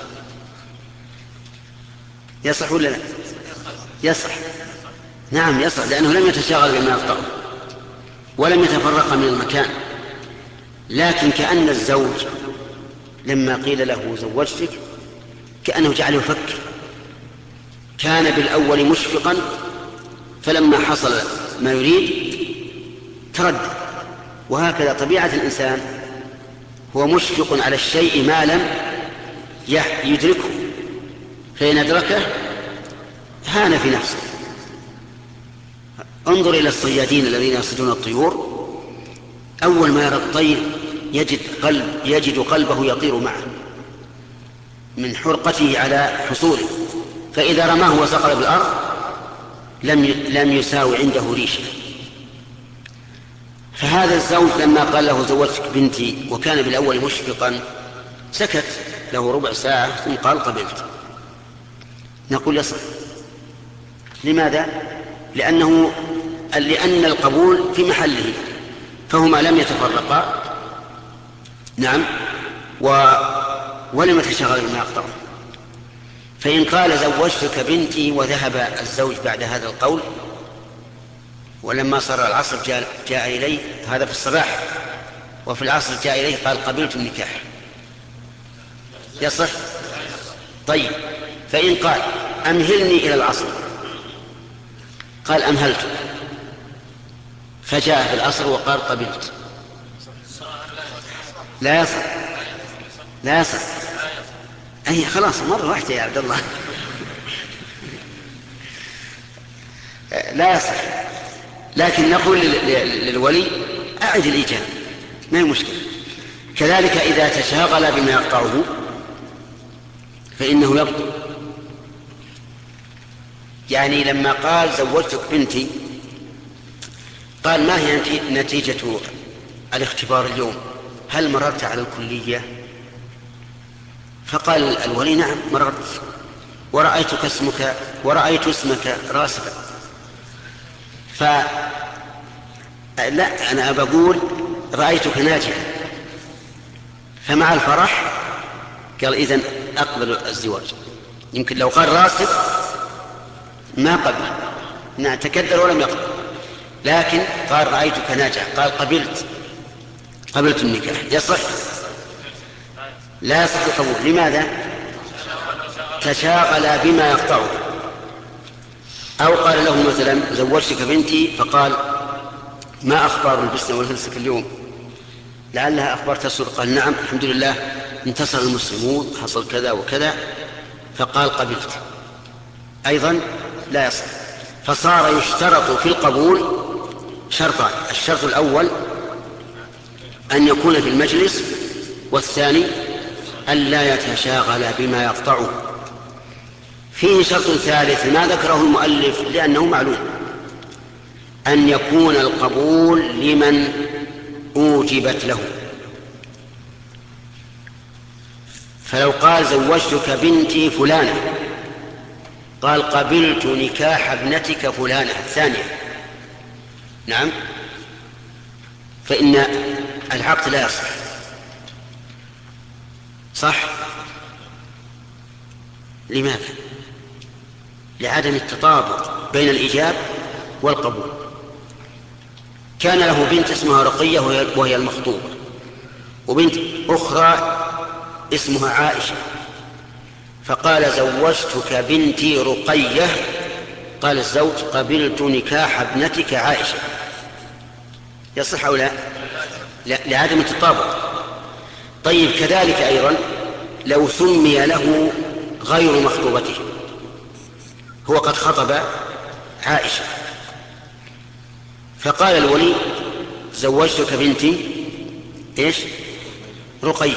يصح ولا لا؟ يصح. نعم يصح، لأنه لم يتشاغل بما يقطعه ولم يتفرق من المكان. لكن كأن الزوج لما قيل له زوجتك كأنه جعله يفكر، كان بالأول مشفقا، فلما حصل ما يريد تردد. وهكذا طبيعة الإنسان، هو مشفق على الشيء ما لم يدركه، فإن أدركه هان في نفسه. انظر إلى الصيادين الذين يصيدون الطيور، أول ما يرى الطير يجد, قلب يجد قلبه يطير معه من حرقته على حصوله، فإذا رماه وسقط بالأرض لم لم يساوي عنده ريشه. فهذا الزوج لما قال له زوجتك بنتي وكان بالأول مشفقا سكت له ربع ساعة ثم قال قبلت. نقول يصح. لماذا؟ لأنه لأن القبول في محله، فهما لم يتفرقا. نعم، و... ولم يتشاغل بما يقطعه. فإن قال زوجتك بنتي وذهب الزوج بعد هذا القول، ولما صار العصر جاء, جاء إليه، هذا في الصباح، وفي العصر جاء إليه قال قبلت النكاح، يصح؟ طيب، فإن قال أمهلني إلى العصر، قال أمهلت، فجاء في العصر وقال قبلت، لا يصح. لا يصح. أي خلاص مرة واحدة يا عبد الله. لا يصح. لكن نقول للولي أعد الإجابة، ما هي مشكلة. كذلك إذا تشاغل بما يقطعه فإنه يبطل. يعني لما قال زوجتك بنتي، قال ما هي نتيجة الاختبار اليوم؟ هل مررت على الكلية؟ فقال الولي نعم مررت، ورأيتك اسمك ورأيت اسمك راسبا. ف لا أنا بقول رأيتك ناجحا، فمع الفرح قال إذن أقبل الزواج. يمكن لو قال راسب ما قبل، نعم تكدر ولم يقبل، لكن قال رأيتك ناجح، قال قبلت قبلت النكاح، يصح؟ لا يصح القبول. لماذا؟ تشاغل بما يقطعه. أو قال له مثلا زوجتك بنتي، فقال ما أخبار البسنة والفلسفة اليوم؟ لعلها أخبار تسر. قال نعم الحمد لله انتصر المسلمون، حصل كذا وكذا، فقال قبلت، أيضا لا يصح. فصار يشترط في القبول شرطان: الشرط الأول أن يكون في المجلس، والثاني أن لا يتشاغل بما يقطعه. فيه شرط ثالث ما ذكره المؤلف لأنه معلوم: أن يكون القبول لمن أوجبت له. فلو قال زوجتك بنتي فلانة، قال قبلت نكاح ابنتك فلانة الثانية، نعم، فإن العقد لا يصح. صح؟ لماذا؟ لعدم التطابق بين الإيجاب والقبول. كان له بنت اسمها رقية وهي المخطوبة، وبنت أخرى اسمها عائشة، فقال زوجتك بنتي رقية، قال الزوج قبلت نكاح ابنتك عائشة، يصح أو لا؟ لا، لعدم التطابق. طيب كذلك أيضا لو سمي له غير مخطوبته، هو قد خطب عائشة فقال الولي زوجتك بنتي إيش؟ رقية،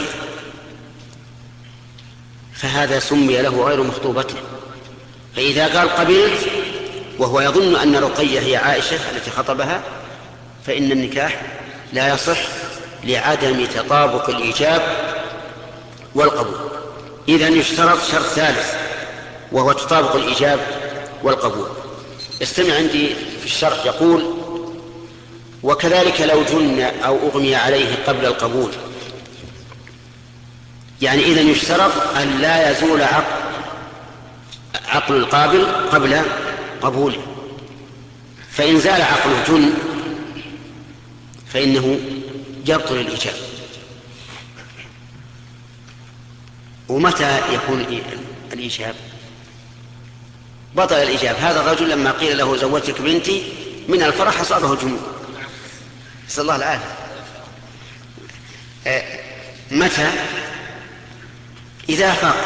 فهذا سمي له غير مخطوبته، فإذا قال قبلت وهو يظن أن رقية هي عائشة التي خطبها فإن النكاح لا يصح لعدم تطابق الإيجاب والقبول. إذن يشترط شرط ثالث وهو تطابق الإيجاب والقبول. استمع عندي في الشرح يقول: وكذلك لو جن أو أغمي عليه قبل القبول، يعني إذن يشترط أن لا يزول عقل عقل القابل قبل قبوله، فإن زال عقله جن فإنه يبطل الإيجاب. ومتى يكون الإيجاب؟ بطل الإيجاب هذا الرجل لما قيل له زوجتك بنتي من الفرح أصابه جنون، نسأل الله العافية. متى؟ إذا أفاق،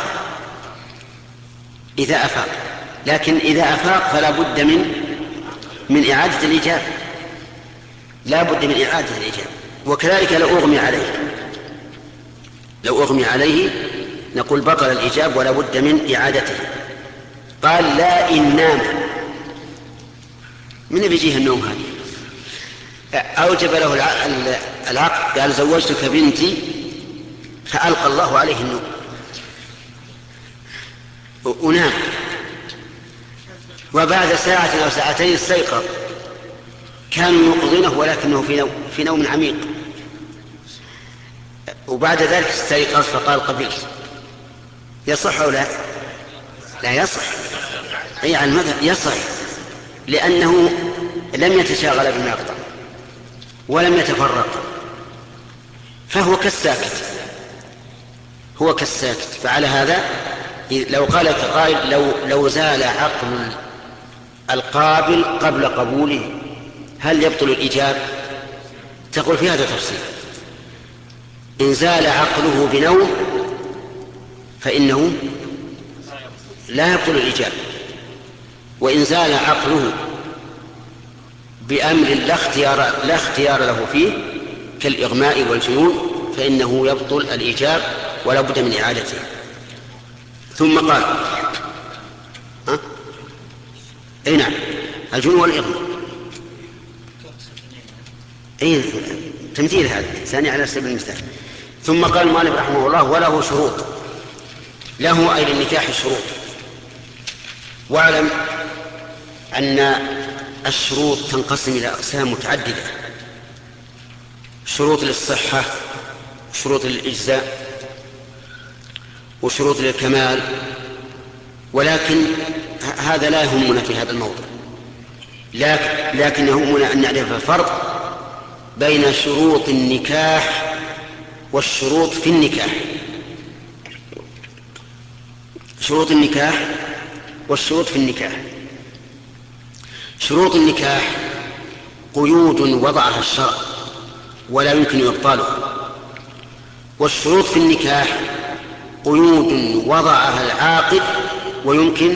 إذا أفاق، لكن إذا أفاق فلا بد من من إعادة الإيجاب، لا بد من إعادة الإيجاب. وكذلك لو أغمي عليه، لو أغمي عليه نقول بطل الإيجاب ولا بد من إعادته. قال لا إن نام، من بيجيه النوم هذه؟ أوجب له العقد، قال زوجتك بنتي فألقى الله عليه النوم ونام، وبعد ساعة أو ساعتين استيقظ، كان يقظنه ولكنه في نوم, في نوم عميق، وبعد ذلك استيقظ فقال قبلت، يصح أو لا؟ لا يصح. أي عن المذهب يصح، لأنه لم يتشاغل بما يقطع ولم يتفرق، فهو كالساكت، هو كالساكت. فعلى هذا لو قال قائل لو, لو زال عقل القابل قبل قبوله هل يبطل الإيجاب؟ تقول في هذا تفصيل. إن زال عقله بنوم فإنه لا يبطل الإيجاب، وإن زال عقله بأمر لا اختيار, لا اختيار له فيه كالإغماء والجنون فإنه يبطل الإيجاب ولا بد من إعادته. ثم قال ها؟ أي نعم، الجنون والإغماء، أي تمثيل هذا ثاني على سبيل المثال. ثم قال المؤلف رحمه الله: وله شروط، له أي للنكاح شروط. واعلم أن الشروط تنقسم إلى أقسام متعددة: شروط للصحة، شروط للإجزاء، وشروط للكمال، ولكن هذا لا يهمنا في هذا الموضوع، لكن, لكن يهمنا أن نعرف الفرق بين شروط النكاح والشروط في النكاح. شروط النكاح والشروط في النكاح. شروط النكاح قيود وضعها الشرع ولا يمكن إبطالها، والشروط في النكاح قيود وضعها العاقد ويمكن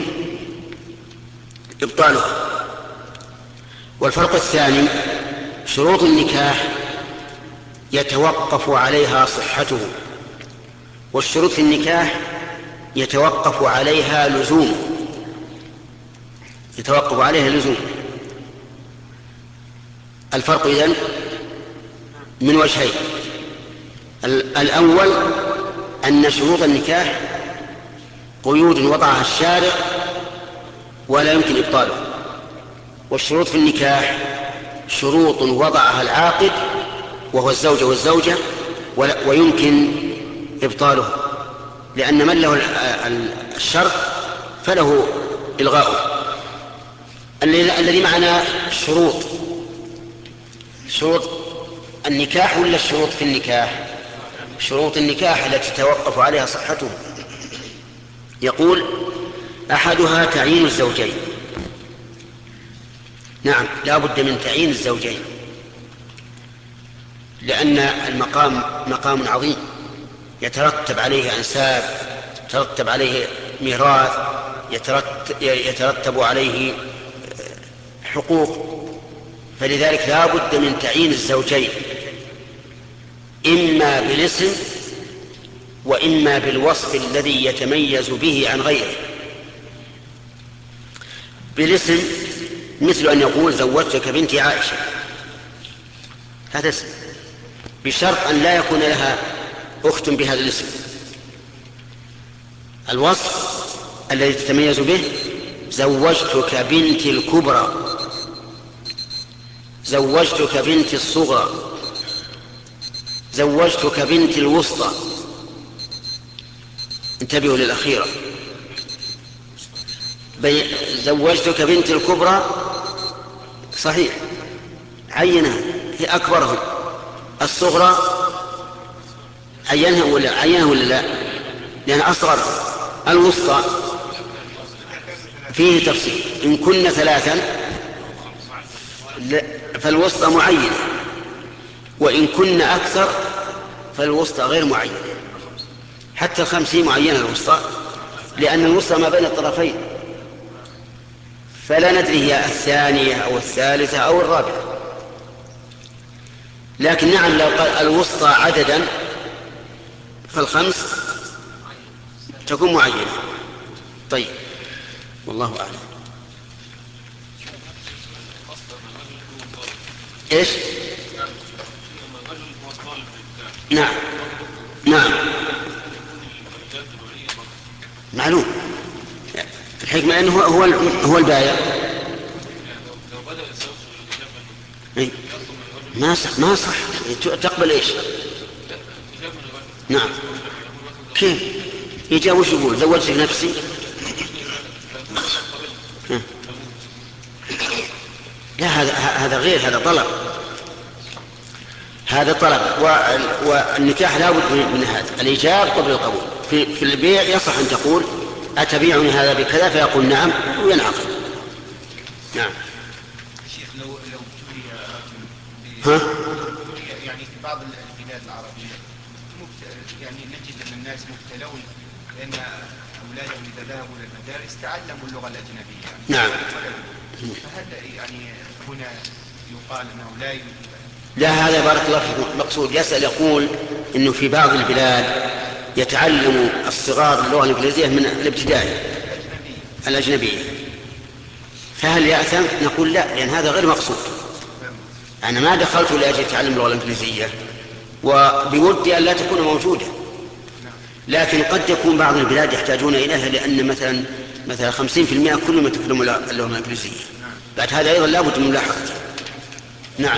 إبطالها. والفرق الثاني: شروط النكاح يتوقف عليها صحته، والشروط في النكاح يتوقف عليها لزوم يتوقف عليها لزوم الفرق إذن من وجهين: الأول أن شروط النكاح قيود وضعها الشارع ولا يمكن إبطاله، والشروط في النكاح شروط وضعها العاقد وهو الزوج والزوجة ويمكن إبطاله، لأن من له الشرط فله إلغاؤه. الذي معنا شروط شروط النكاح ولا الشروط في النكاح؟ شروط النكاح التي توقف عليها صحته. يقول أحدها تعيين الزوجين. نعم، لا بد من تعيين الزوجين، لأن المقام مقام عظيم يترتب عليه أنساب، يترتب عليه ميراث، يترتب, يترتب عليه حقوق، فلذلك لا بد من تعيين الزوجين، إما بالاسم وإما بالوصف الذي يتميز به عن غيره. بالاسم مثل أن يقول زوجتك بنت عائشة، هذا اسم، بشرط أن لا يكون لها أخت بهذا الاسم. الوصف الذي تتميز به زوجتك بنت الكبرى، زوجتك بنت الصغرى، زوجتك بنت الوسطى. انتبهوا للأخيرة. زوجتك بنت الكبرى صحيح، عينها، هي أكبرهم. الصغرى عينها ولا عينها ولا لا؟ لأن أصغر. الوسطى فيه تفصيل، إن كنا ثلاثا فالوسطى معينة، وإن كنا أكثر فالوسطى غير معينة. حتى الخمسين معينة الوسطى، لأن الوسطى ما بين الطرفين، فلا ندري هي الثانية أو الثالثة أو الرابعة. لكن نعم لو قال الوسطى عددا فالخمس تكون معينة. طيب، والله أعلم. إيش؟ نعم نعم معلوم في الحكمة أنه هو هو البايع. ما صح ما صح تقبل إيش؟ نعم. كيف يجي وش يقول؟ زوجت نفسي. لا، هذا هذا غير، هذا طلب، هذا طلب. والنكاح لا بد من هذا الإيجاب قبل القبول. في, في البيع يصح أن تقول أتبيعني هذا بكذا، فيقول نعم وينعقد. نعم. شيخ لو لو ها؟ يعني في بعض البلاد العربية يعني نجد أن الناس مبتلون لأن أولادهم إذا ذهبوا للمدارس تعلموا اللغة الأجنبية. نعم. فهل يعني هنا يقال أنه لا يوجد؟ لا، هذا بارك الله فيكم مقصود. يسأل يقول إنه في بعض البلاد يتعلم الصغار اللغة الإنجليزية من الابتدائي الأجنبية، فهل يأثم؟ نقول لا، لأن هذا غير مقصود. أنا ما دخلت لأجل تعلم اللغة الإنجليزية، وبودي أن لا تكون موجودة، لكن قد يكون بعض البلاد يحتاجون إليها، لأن مثلا مثلا خمسين في المئة كلهم يتكلمون اللغة الإنجليزية. بعد هذا أيضا لا بد من ملاحظته. نعم.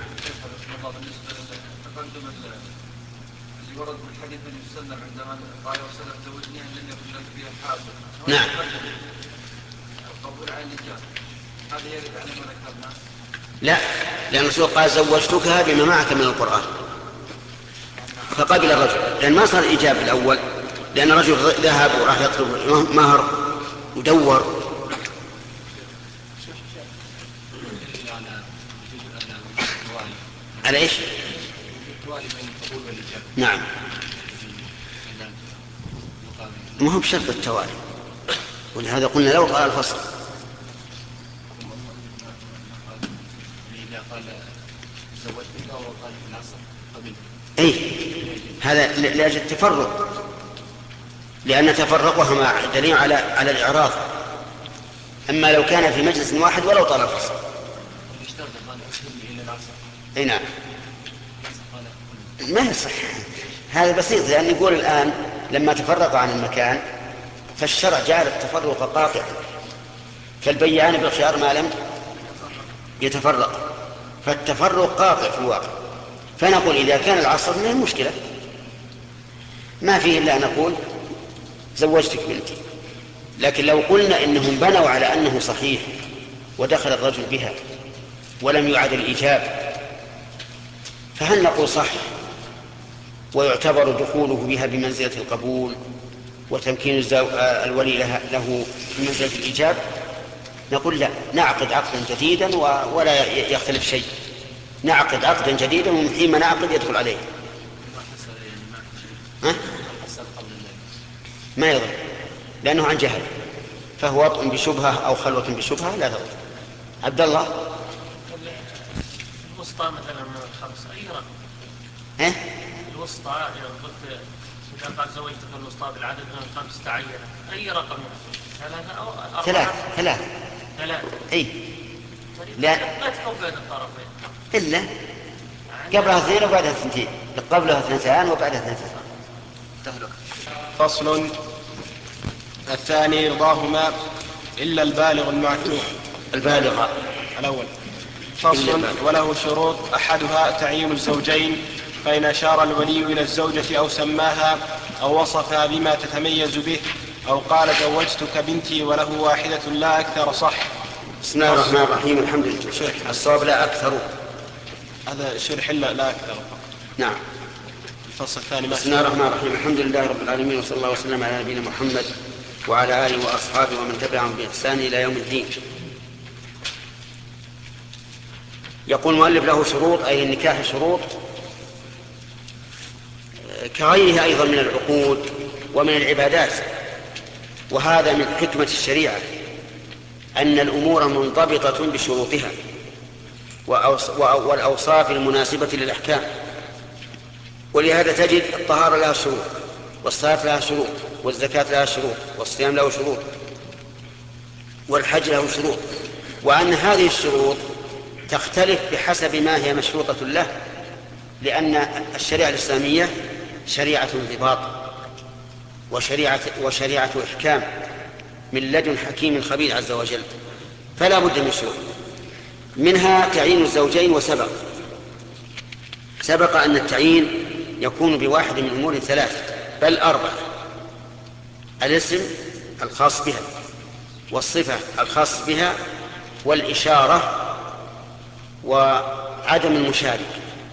نعم. لا، لأن الرسول قال زوجتكها بما معك من القرآن، فقبل الرجل، لأن ما صار إيجاب الأول، لأن الرجل ذهب وراح يطلب مهر ودور. على إيش؟ نعم، ما هو بشرط التوالي، ولهذا قلنا لو طال الفصل. أي هذا لأجل التفرق، لأن تفرقهما دليل على على الإعراض. أما لو كان في مجلس واحد ولو طال الفصل. أي نعم، ما يصح، هذا بسيط، لأن يقول الآن لما تفرق عن المكان فالشرع جعل التفرق قاطعا، فالبيعان بالخيار ما لم يتفرق، فالتفرق قاطع في الواقع. فنقول إذا كان العصر من المشكلة ما فيه إلا أن نقول زوجتك بنتي. لكن لو قلنا إنهم بنوا على أنه صحيح ودخل الرجل بها ولم يعد الإيجاب، فهل نقول صح ويعتبر دخوله بها بمنزلة القبول وتمكين الولي له بمنزلة الإيجاب؟ نقول لا، نعقد عقدا جديدا ولا يختلف شيء، نعقد عقدا جديدا ومن حين ما نعقد يدخل عليه. ها؟ ما يضر لأنه عن جهل، فهو وطء بشبهة أو خلوة بشبهة لا تضر. عبد الله الوسطى مثلا من الخمس أي رقم؟ ها؟ الوسطى إذا قلت إذا قال زوجتك الوسطى بالعدد من الخمس تعين أي رقم؟ ثلاثة أو أربعة؟ ثلاثة ثلاثة ثلاثة أي لا لا تكون بين الطرفين إلا قبلها اثنين وبعدها اثنتين، قبلها اثنتان وبعدها اثنتان. تهلك. فصل الثاني رضاهما إلا البالغ المعتوه. البالغ الأول. فصل وله شروط أحدها تعيين الزوجين، فإن أشار الولي إلى الزوجة أو سماها أو وصفها بما تتميز به أو قال زوجتك بنتي وله واحدة لا أكثر صح. بسم الله الرحمن الرحيم. الحمد لله. الصواب لا أكثر، هذا شرح لا, لا أكثر. نعم. الفصل الثاني. بسم الله الرحمن الرحيم. الحمد لله رب العالمين، وصلى الله وسلم على نبينا محمد وعلى آله وأصحابه ومن تبعهم بإحسان إلى يوم الدين. يقول المؤلف له شروط، أي النكاح شروط كغيرها أيضا من العقود ومن العبادات، وهذا من حكمة الشريعة أن الأمور منضبطة بشروطها والأوصاف المناسبة للأحكام. ولهذا تجد الطهارة لها شروط، والصلاة لها شروط، والزكاة لها شروط، والصيام له شروط، والحج له شروط، وأن هذه الشروط تختلف بحسب ما هي مشروطة له، لأن الشريعة الإسلامية شريعة انضباط وشريعة, وشريعة إحكام من لدن حكيم خبير عز وجل، فلا بد من شروط. منها تعيين الزوجين، وسبق سبق أن التعيين يكون بواحد من أمور ثلاث بل أربع: الاسم الخاص بها، والصفة الخاص بها، والإشارة، وعدم المشارك.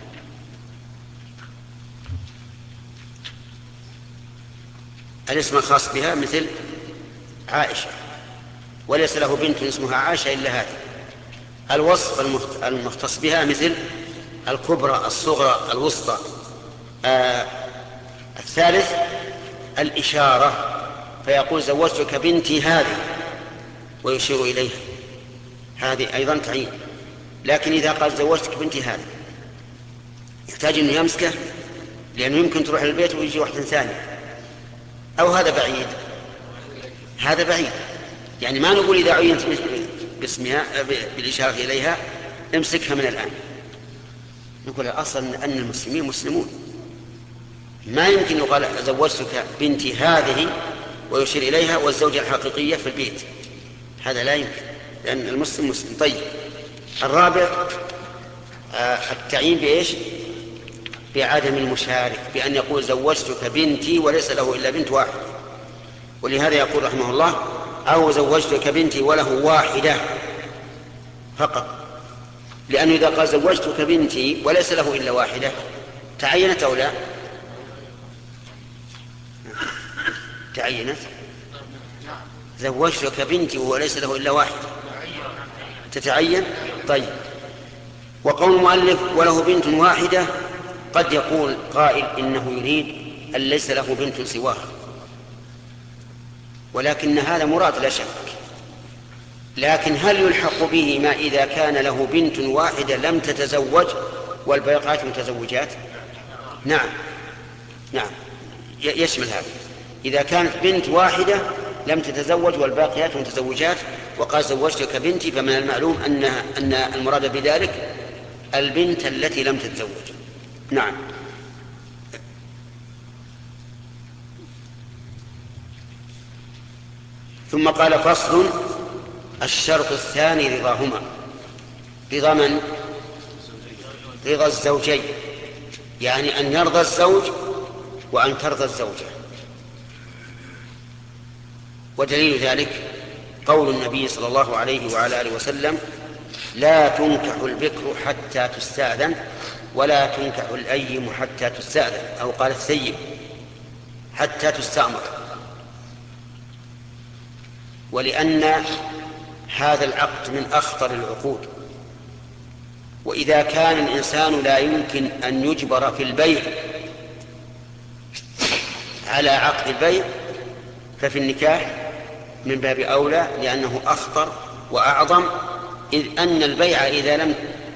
الاسم الخاص بها مثل عائشة وليس له بنت اسمها عائشة إلا هذه. الوصف المختص بها مثل الكبرى، الصغرى، الوسطى. آه الثالث الإشارة، فيقول زوجتك بنتي هذه ويشير إليها، هذه أيضا تعيين. لكن إذا قال زوجتك بنتي هذه يحتاج أنه يمسكه، لأنه يمكن تروح للبيت ويجي واحد ثاني، أو هذا بعيد هذا بعيد. يعني ما نقول إذا عينت باسمها بالإشارة إليها امسكها من الآن، نقول الأصل أن المسلمين مسلمون، ما يمكن يقال زوجتك بنتي هذه ويشير إليها والزوجة الحقيقية في البيت، هذا لا يمكن، لأن المسلم مسلم. طيب الرابع التعيين بإيش؟ بعدم المشارك، بأن يقول زوجتك بنتي وليس له إلا بنت واحد. ولهذا يقول رحمه الله: أو زوجتك بنتي وله واحدة فقط، لأنه إذا قال زوجتك بنتي وليس له إلا واحدة تعينت أو لا؟ تعينت. زوجتك بنتي وليس له إلا واحدة تتعين. طيب، وقول المؤلف وله بنت واحدة قد يقول قائل إنه يريد أن ليس له بنت سواها، ولكن هذا مراد لا شك. لكن هل يلحق به ما إذا كان له بنت واحدة لم تتزوج والباقيات متزوجات؟ نعم نعم يشمل هذا. إذا كانت بنت واحدة لم تتزوج والباقيات متزوجات وقال زوجتك بنتي، فمن المعلوم أن أن المراد بذلك البنت التي لم تتزوج. نعم. ثم قال فصل الشرط الثاني رضاهما. رضا من؟ رضا الزوجين، يعني أن يرضى الزوج وأن ترضى الزوجة. ودليل ذلك قول النبي صلى الله عليه وعلى آله وسلم: لا تنكح البكر حتى تستأذن ولا تنكح الأيم حتى تستأذن، أو قال الثيب حتى تستأمر. ولأن هذا العقد من أخطر العقود، وإذا كان الإنسان لا يمكن أن يجبر في البيع على عقد البيع، ففي النكاح من باب أولى، لأنه أخطر وأعظم، إذ أن البيع إذا لم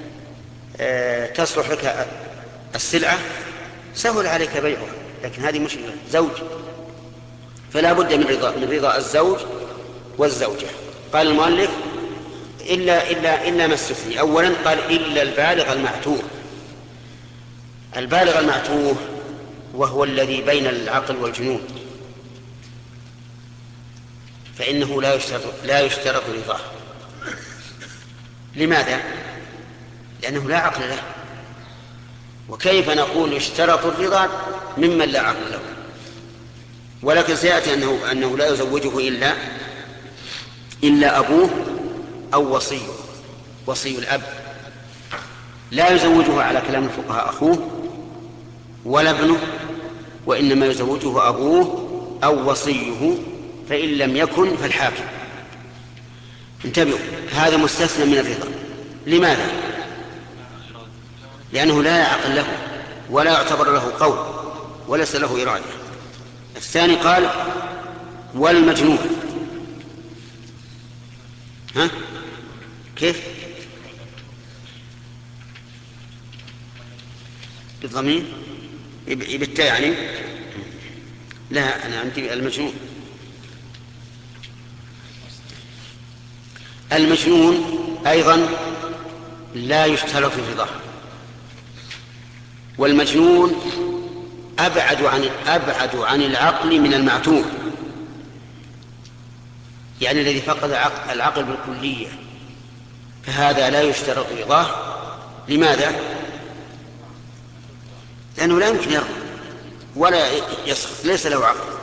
تصلح لك السلعة سهل عليك بيعها، لكن هذه مشكلة زوج، فلا بد من رضا من رضا الزوج والزوجة. قال المؤلف: إلا إلا إلا ما استثني. أولا قال: إلا البالغ المعتوه. البالغ المعتوه وهو الذي بين العقل والجنون، فإنه لا يشترط لا يشترط رضاه. لماذا؟ لأنه لا عقل له، وكيف نقول يشترط الرضا ممن لا عقل له؟ ولكن سيأتي أنه, أنه لا يزوجه إلا إلا أبوه أو وصيه، وصي الأب. لا يزوجه على كلام الفقهاء أخوه ولا ابنه، وإنما يزوجه أبوه أو وصيه، فإن لم يكن فالحاكم. انتبهوا، هذا مستثنى من الرضا. لماذا؟ لأنه لا يعقل له ولا يعتبر له قول وليس له إرادة. الثاني قال: والمجنون. ها؟ كيف؟ بالضمير بالتاء يعني؟ لا، أنا عندي المجنون. المجنون أيضا لا يشترط الرضا، والمجنون أبعد عن أبعد عن العقل من المعتوه، يعني الذي فقد العقل بالكلية، فهذا لا يشترط رضاه. لماذا؟ لأنه لا يمكن يرضى ولا يسخط، ليس له عقل،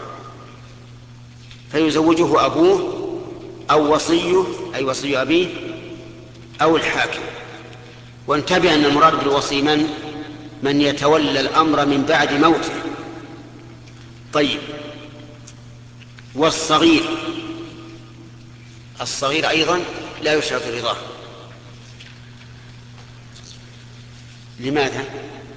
فيزوجه أبوه أو وصيه، أي وصي أبيه، أو الحاكم. وانتبه أن المراد بالوصي من من يتولى الأمر من بعد موته. طيب، والصغير الصغير أيضا لا يشترط رضاه. لماذا؟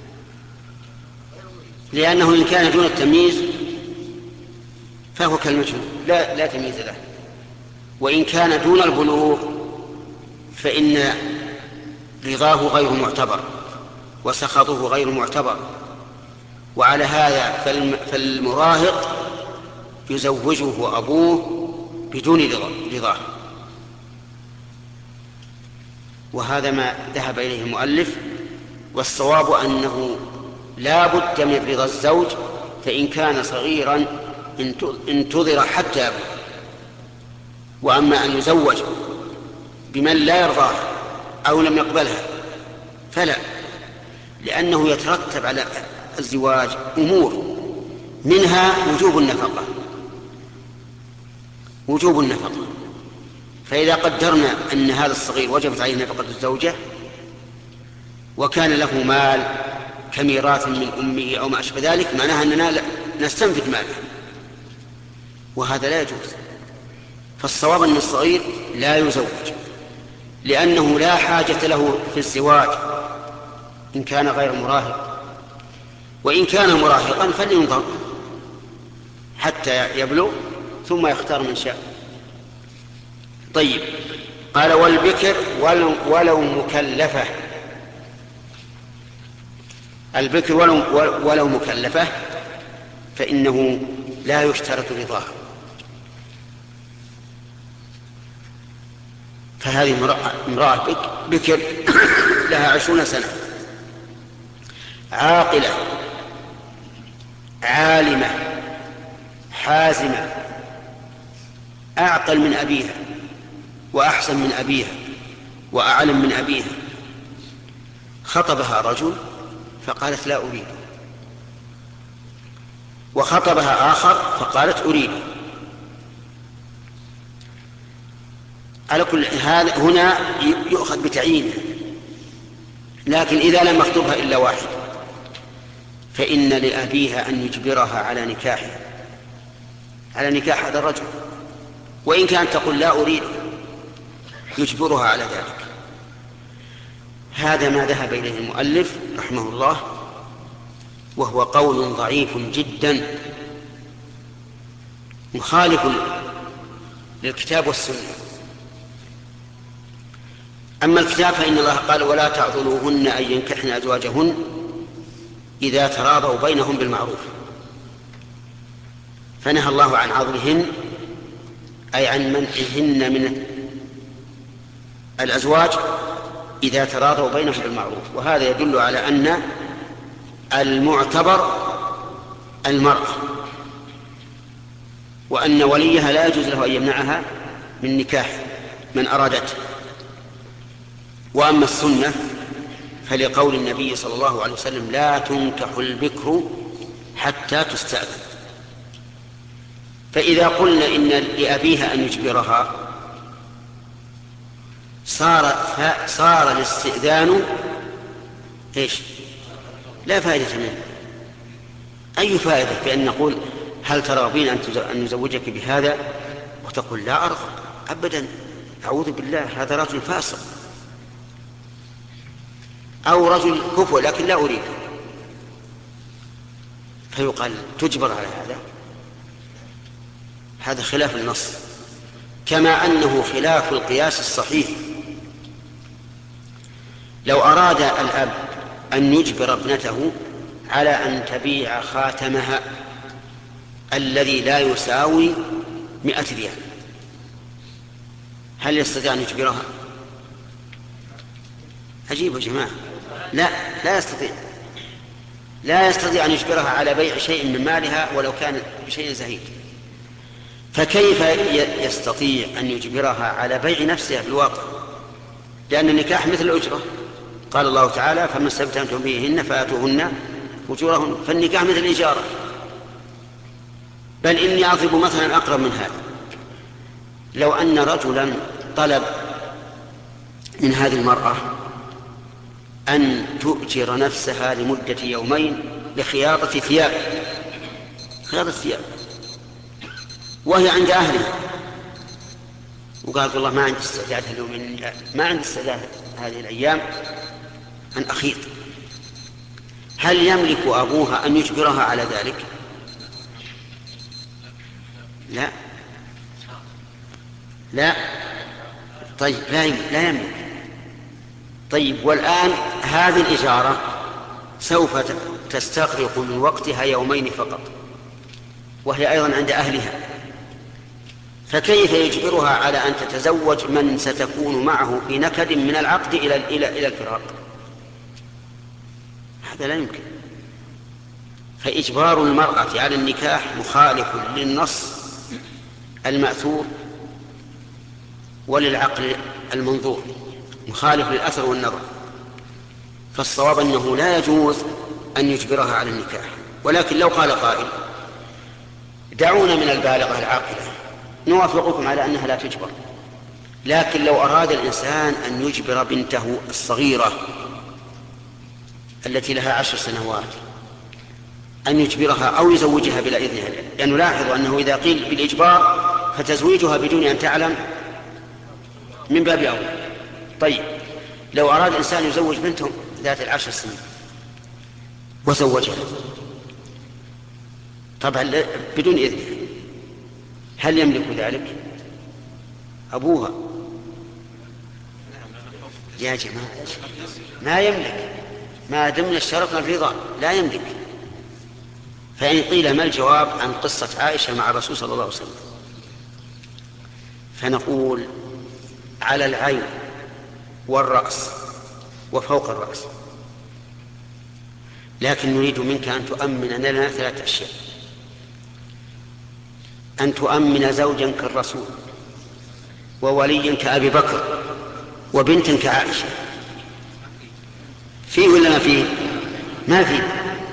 لأنه إن كان دون التمييز فهو كالمجنون، لا, لا تمييز له، وإن كان دون البلوغ فإن رضاه غير معتبر وسخطه غير معتبر. وعلى هذا فالمراهق يزوجه أبوه بدون رضاه، وهذا ما ذهب إليه المؤلف. والصواب أنه لا بد من رضا الزوج، فإن كان صغيرا انتظر حتى يبلغ. وأما أن يزوج بمن لا يرضاه أو لم يقبلها فلا، لأنه يترتب على الزواج أمور، منها وجوب النفقة وجوب النفقة فإذا قدرنا أن هذا الصغير وجبت عليه نفقة الزوجة وكان له مال كميراث من أمه أو ما أشبه ذلك، معناها أننا نستنفد ماله، وهذا لا يجوز. فالصواب أن الصغير لا يزوج، لأنه لا حاجة له في الزواج إن كان غير مراهق، وإن كان مراهقا فلينظر حتى يبلغ ثم يختار من شاء. طيب، قال: والبكر ولو, ولو مكلفة. البكر ولو, ولو مكلفة فإنه لا يشترط رضاها. فهذه امرأة بكر لها عشرون سنة، عاقلة عالمة حازمة، أعقل من أبيها وأحسن من أبيها وأعلم من أبيها، خطبها رجل فقالت لا أريد، وخطبها آخر فقالت أريد. على كل هذا هنا يؤخذ بتعيينها. لكن إذا لم يخطبها إلا واحد فإن لأبيها أن يجبرها على نكاحها، على نكاح هذا الرجل، وإن كانت تقول لا أريد يجبرها على ذلك. هذا ما ذهب إليه المؤلف رحمه الله، وهو قول ضعيف جدا مخالف للكتاب والسنة. أما الكتاب فإن الله قال ولا تعضلوهن أن ينكحن أزواجهن إذا تراضوا بينهم بالمعروف، فنهى الله عن عضلهن أي عن منعهن من الأزواج إذا تراضوا بينهم بالمعروف. وهذا يدل على أن المعتبر المرأة، وأن وليها لا يجوز له أن يمنعها من نكاح من أرادته. وأما السنة فلقول النبي صلى الله عليه وسلم لا تنكح البكر حتى تستأذن. فإذا قلنا إن لأبيها أن يجبرها صار صار الاستئذان إيش؟ لا فائدة منه. أي فائدة بأن نقول هل ترغبين أن نزوجك بهذا وتقول لا أرغب أبدا، أعوذ بالله، هذا رجل فاسق أو رجل كفو لكن لا أريد، فيقال تجبر على هذا. هذا خلاف النص، كما أنه خلاف القياس الصحيح. لو أراد الأب أن يجبر ابنته على أن تبيع خاتمها الذي لا يساوي مئة ريال، هل يستطيع أن يجبرها؟ عجيب يا جماعة، لا لا يستطيع لا يستطيع أن يجبرها على بيع شيء من مالها ولو كان بشيء زهيد. فكيف يستطيع أن يجبرها على بيع نفسها في الواقع؟ لأن النكاح مثل الأجرة، قال الله تعالى فما استمتعتم بهن فآتوهن أجورهن، فالنكاح مثل الإجارة. بل إني أضرب مثلا أقرب من هذا، لو أن رجلا طلب من هذه المرأة أن تؤجر نفسها لمدة يومين لخياطة ثياب خياطة ثياب وهي عند أهلها، وقالت والله ما عندي استعداد اليومين، ما عندي استعداد هذه الأيام أن أخيط، هل يملك أبوها أن يجبرها على ذلك؟ لا لا طيب لا يملك, لا يملك. طيب والآن هذه الإجارة سوف تستغرق من وقتها يومين فقط وهي أيضا عند أهلها، فكيف يجبرها على أن تتزوج من ستكون معه في نكد من العقد إلى إلى إلى الفراق؟ هذا لا يمكن. فإجبار المرأة على النكاح مخالف للنص المأثور وللعقل المنظور، مخالف للأثر والنظر. فالصواب أنه لا يجوز أن يجبرها على النكاح. ولكن لو قال قائل دعونا من البالغة العاقلة نوافقكم على أنها لا تجبر، لكن لو أراد الإنسان أن يجبر بنته الصغيرة التي لها عشر سنوات أن يجبرها أو يزوجها بلا إذنها، لأنه لاحظ أنه إذا قيل بالإجبار فتزويجها بدون أن تعلم من باب أولى. طيب لو أراد الإنسان يزوج بنته ذات العشر سنين وزوجها طبعا بدون إذنها، هل يملك ذلك أبوها؟ يا جماعة ما يملك، ما دمنا اشترطنا الرضا لا يملك. فإن قيل ما الجواب عن قصة عائشة مع الرسول صلى الله عليه وسلم، فنقول على العين والرأس وفوق الرأس، لكن نريد منك أن تؤمن لنا ثلاث أشياء: أن تؤمن زوجا كالرسول ووليا كأبي بكر وبنتا كعائشة؟ فيه ولا ما فيه؟ ما فيه.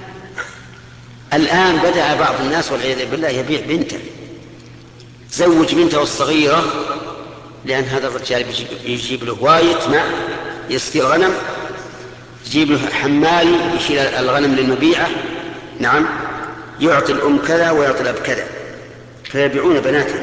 الآن بدأ بعض الناس والعياذ بالله يبيع بنته، زوج بنته الصغيرة، لأن هذا الرجال يجيب له واية ماء يسقي الغنم، يجيب له حمالي يشيل الغنم للمبيعة، نعم، يعطي الأم كذا ويعطي الأب كذا، فيبيعون بناتهم.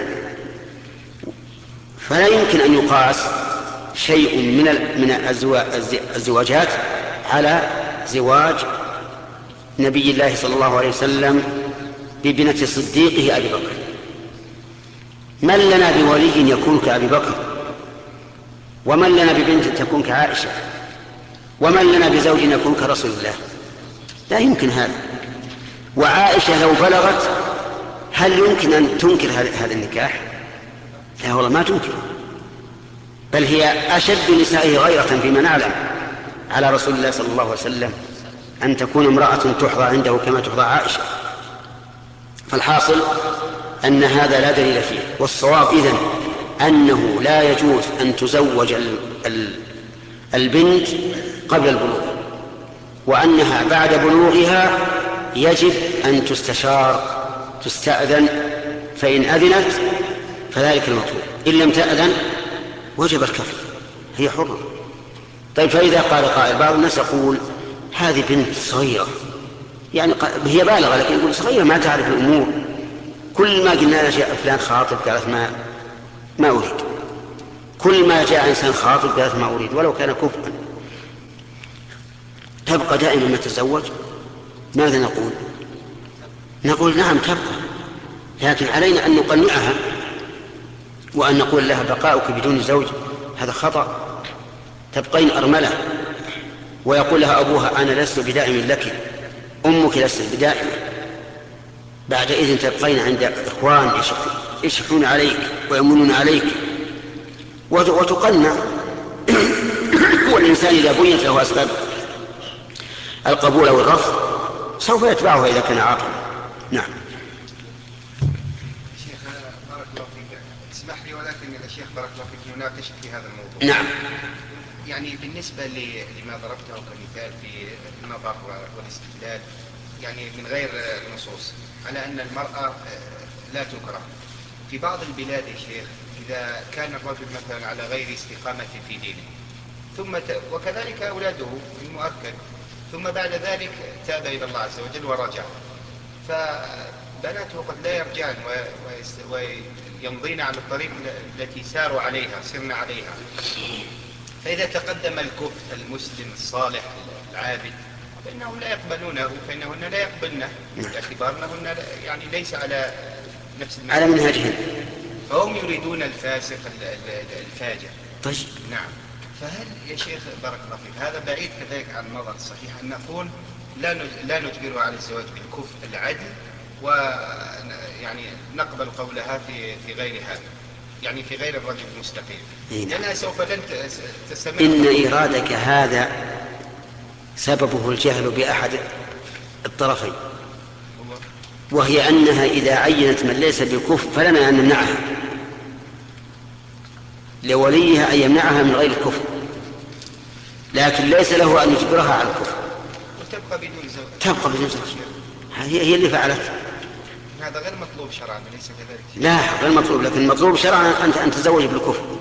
فلا يمكن أن يقاس شيء من من الزواجات على زواج نبي الله صلى الله عليه وسلم ببنت صديقه أبي بكر. من لنا بولي يكون كأبي بكر؟ ومن لنا ببنت تكون كعائشة؟ ومن لنا بزوج يكون كرسول الله؟ لا يمكن هذا. وعائشة لو بلغت هل يمكن أن تنكر هذا النكاح؟ لا والله ما تنكر، بل هي أشد نسائه غيرة فيما نعلم على رسول الله صلى الله عليه وسلم أن تكون امرأة تحظى عنده كما تحظى عائشة. فالحاصل أن هذا لا دليل فيه، والصواب إذن أنه لا يجوز أن تزوج البنت قبل البلوغ، وأنها بعد بلوغها يجب أن تستشار تستأذن، فإن أذنت فذلك المطلوب، إن لم تأذن وجب الكفر، هي حرة. طيب فإذا قال قائل، بعض الناس يقول هذه بنت صغيرة، يعني هي بالغة لكن يقول صغيرة ما تعرف الأمور، كل ما قلنا لها جاء فلان خاطب قالت ما ما أريد، كل ما جاء إنسان خاطب قالت ما أريد ولو كان كفءا، تبقى دائما متزوج؟ ماذا نقول؟ نقول نعم تبقى، لكن علينا أن نقنعها وأن نقول لها بقاؤك بدون زوج هذا خطأ، تبقين أرملة. ويقول لها أبوها أنا لست بدائم لك، أمك لست بدائمة، بعد إذن تبقين عند إخوان يشحون عليك ويمنون عليك، وتقنع. والإنسان إذا بينت له أسباب القبول أو الرفض سوف يتبعها إذا كان عاقلا. نعم. شيخ بارك الله فيك، اسمح لي ولكن الشيخ بارك الله فيك نناقش في هذا الموضوع. نعم. يعني بالنسبة لما ضربته كمثال في النظر والاستدلال، يعني من غير النصوص، على أن المرأة لا تكره في بعض البلاد يا شيخ، إذا كان الرجل مثلا على غير استقامة في دينه، ثم ت... وكذلك أولاده المؤكد، ثم بعد ذلك تاب إلى الله عز وجل ورجع، فبناته قد لا يرجعن و... ويمضين على الطريق التي ساروا عليها سرنا عليها. فإذا تقدم الكفء المسلم الصالح العابد فإنهم لا يقبلونه، فإنهن لا يقبلنه باعتبار أنهن يعني ليس على نفس المنهج على منهجهم، فهم يريدون الفاسق الفاجر. طيب. نعم. فهل يا شيخ بارك الله فيك هذا بعيد كذلك عن النظر الصحيح أن نقول لا لا نجبره على الزواج بالكفء العدل، ويعني نقبل قولها في في غير هذا، يعني في غير الرجل المستقيم، لأنها سوف لن تستمر. إن إرادك هذا سببه الجهل بأحد الطرفين، وهي أنها إذا عينت من ليس بكفء فلنا أن نمنعها، لوليها أن يمنعها من غير الكفء، لكن ليس له أن يجبرها على الكفء، وتبقى بدون زوج. تبقى بدون زوج، هي هي اللي فعلت. هذا غير مطلوب شرعا ليس كذلك؟ لا غير مطلوب، لكن المطلوب شرعا أنت أن تتزوج بالكفء،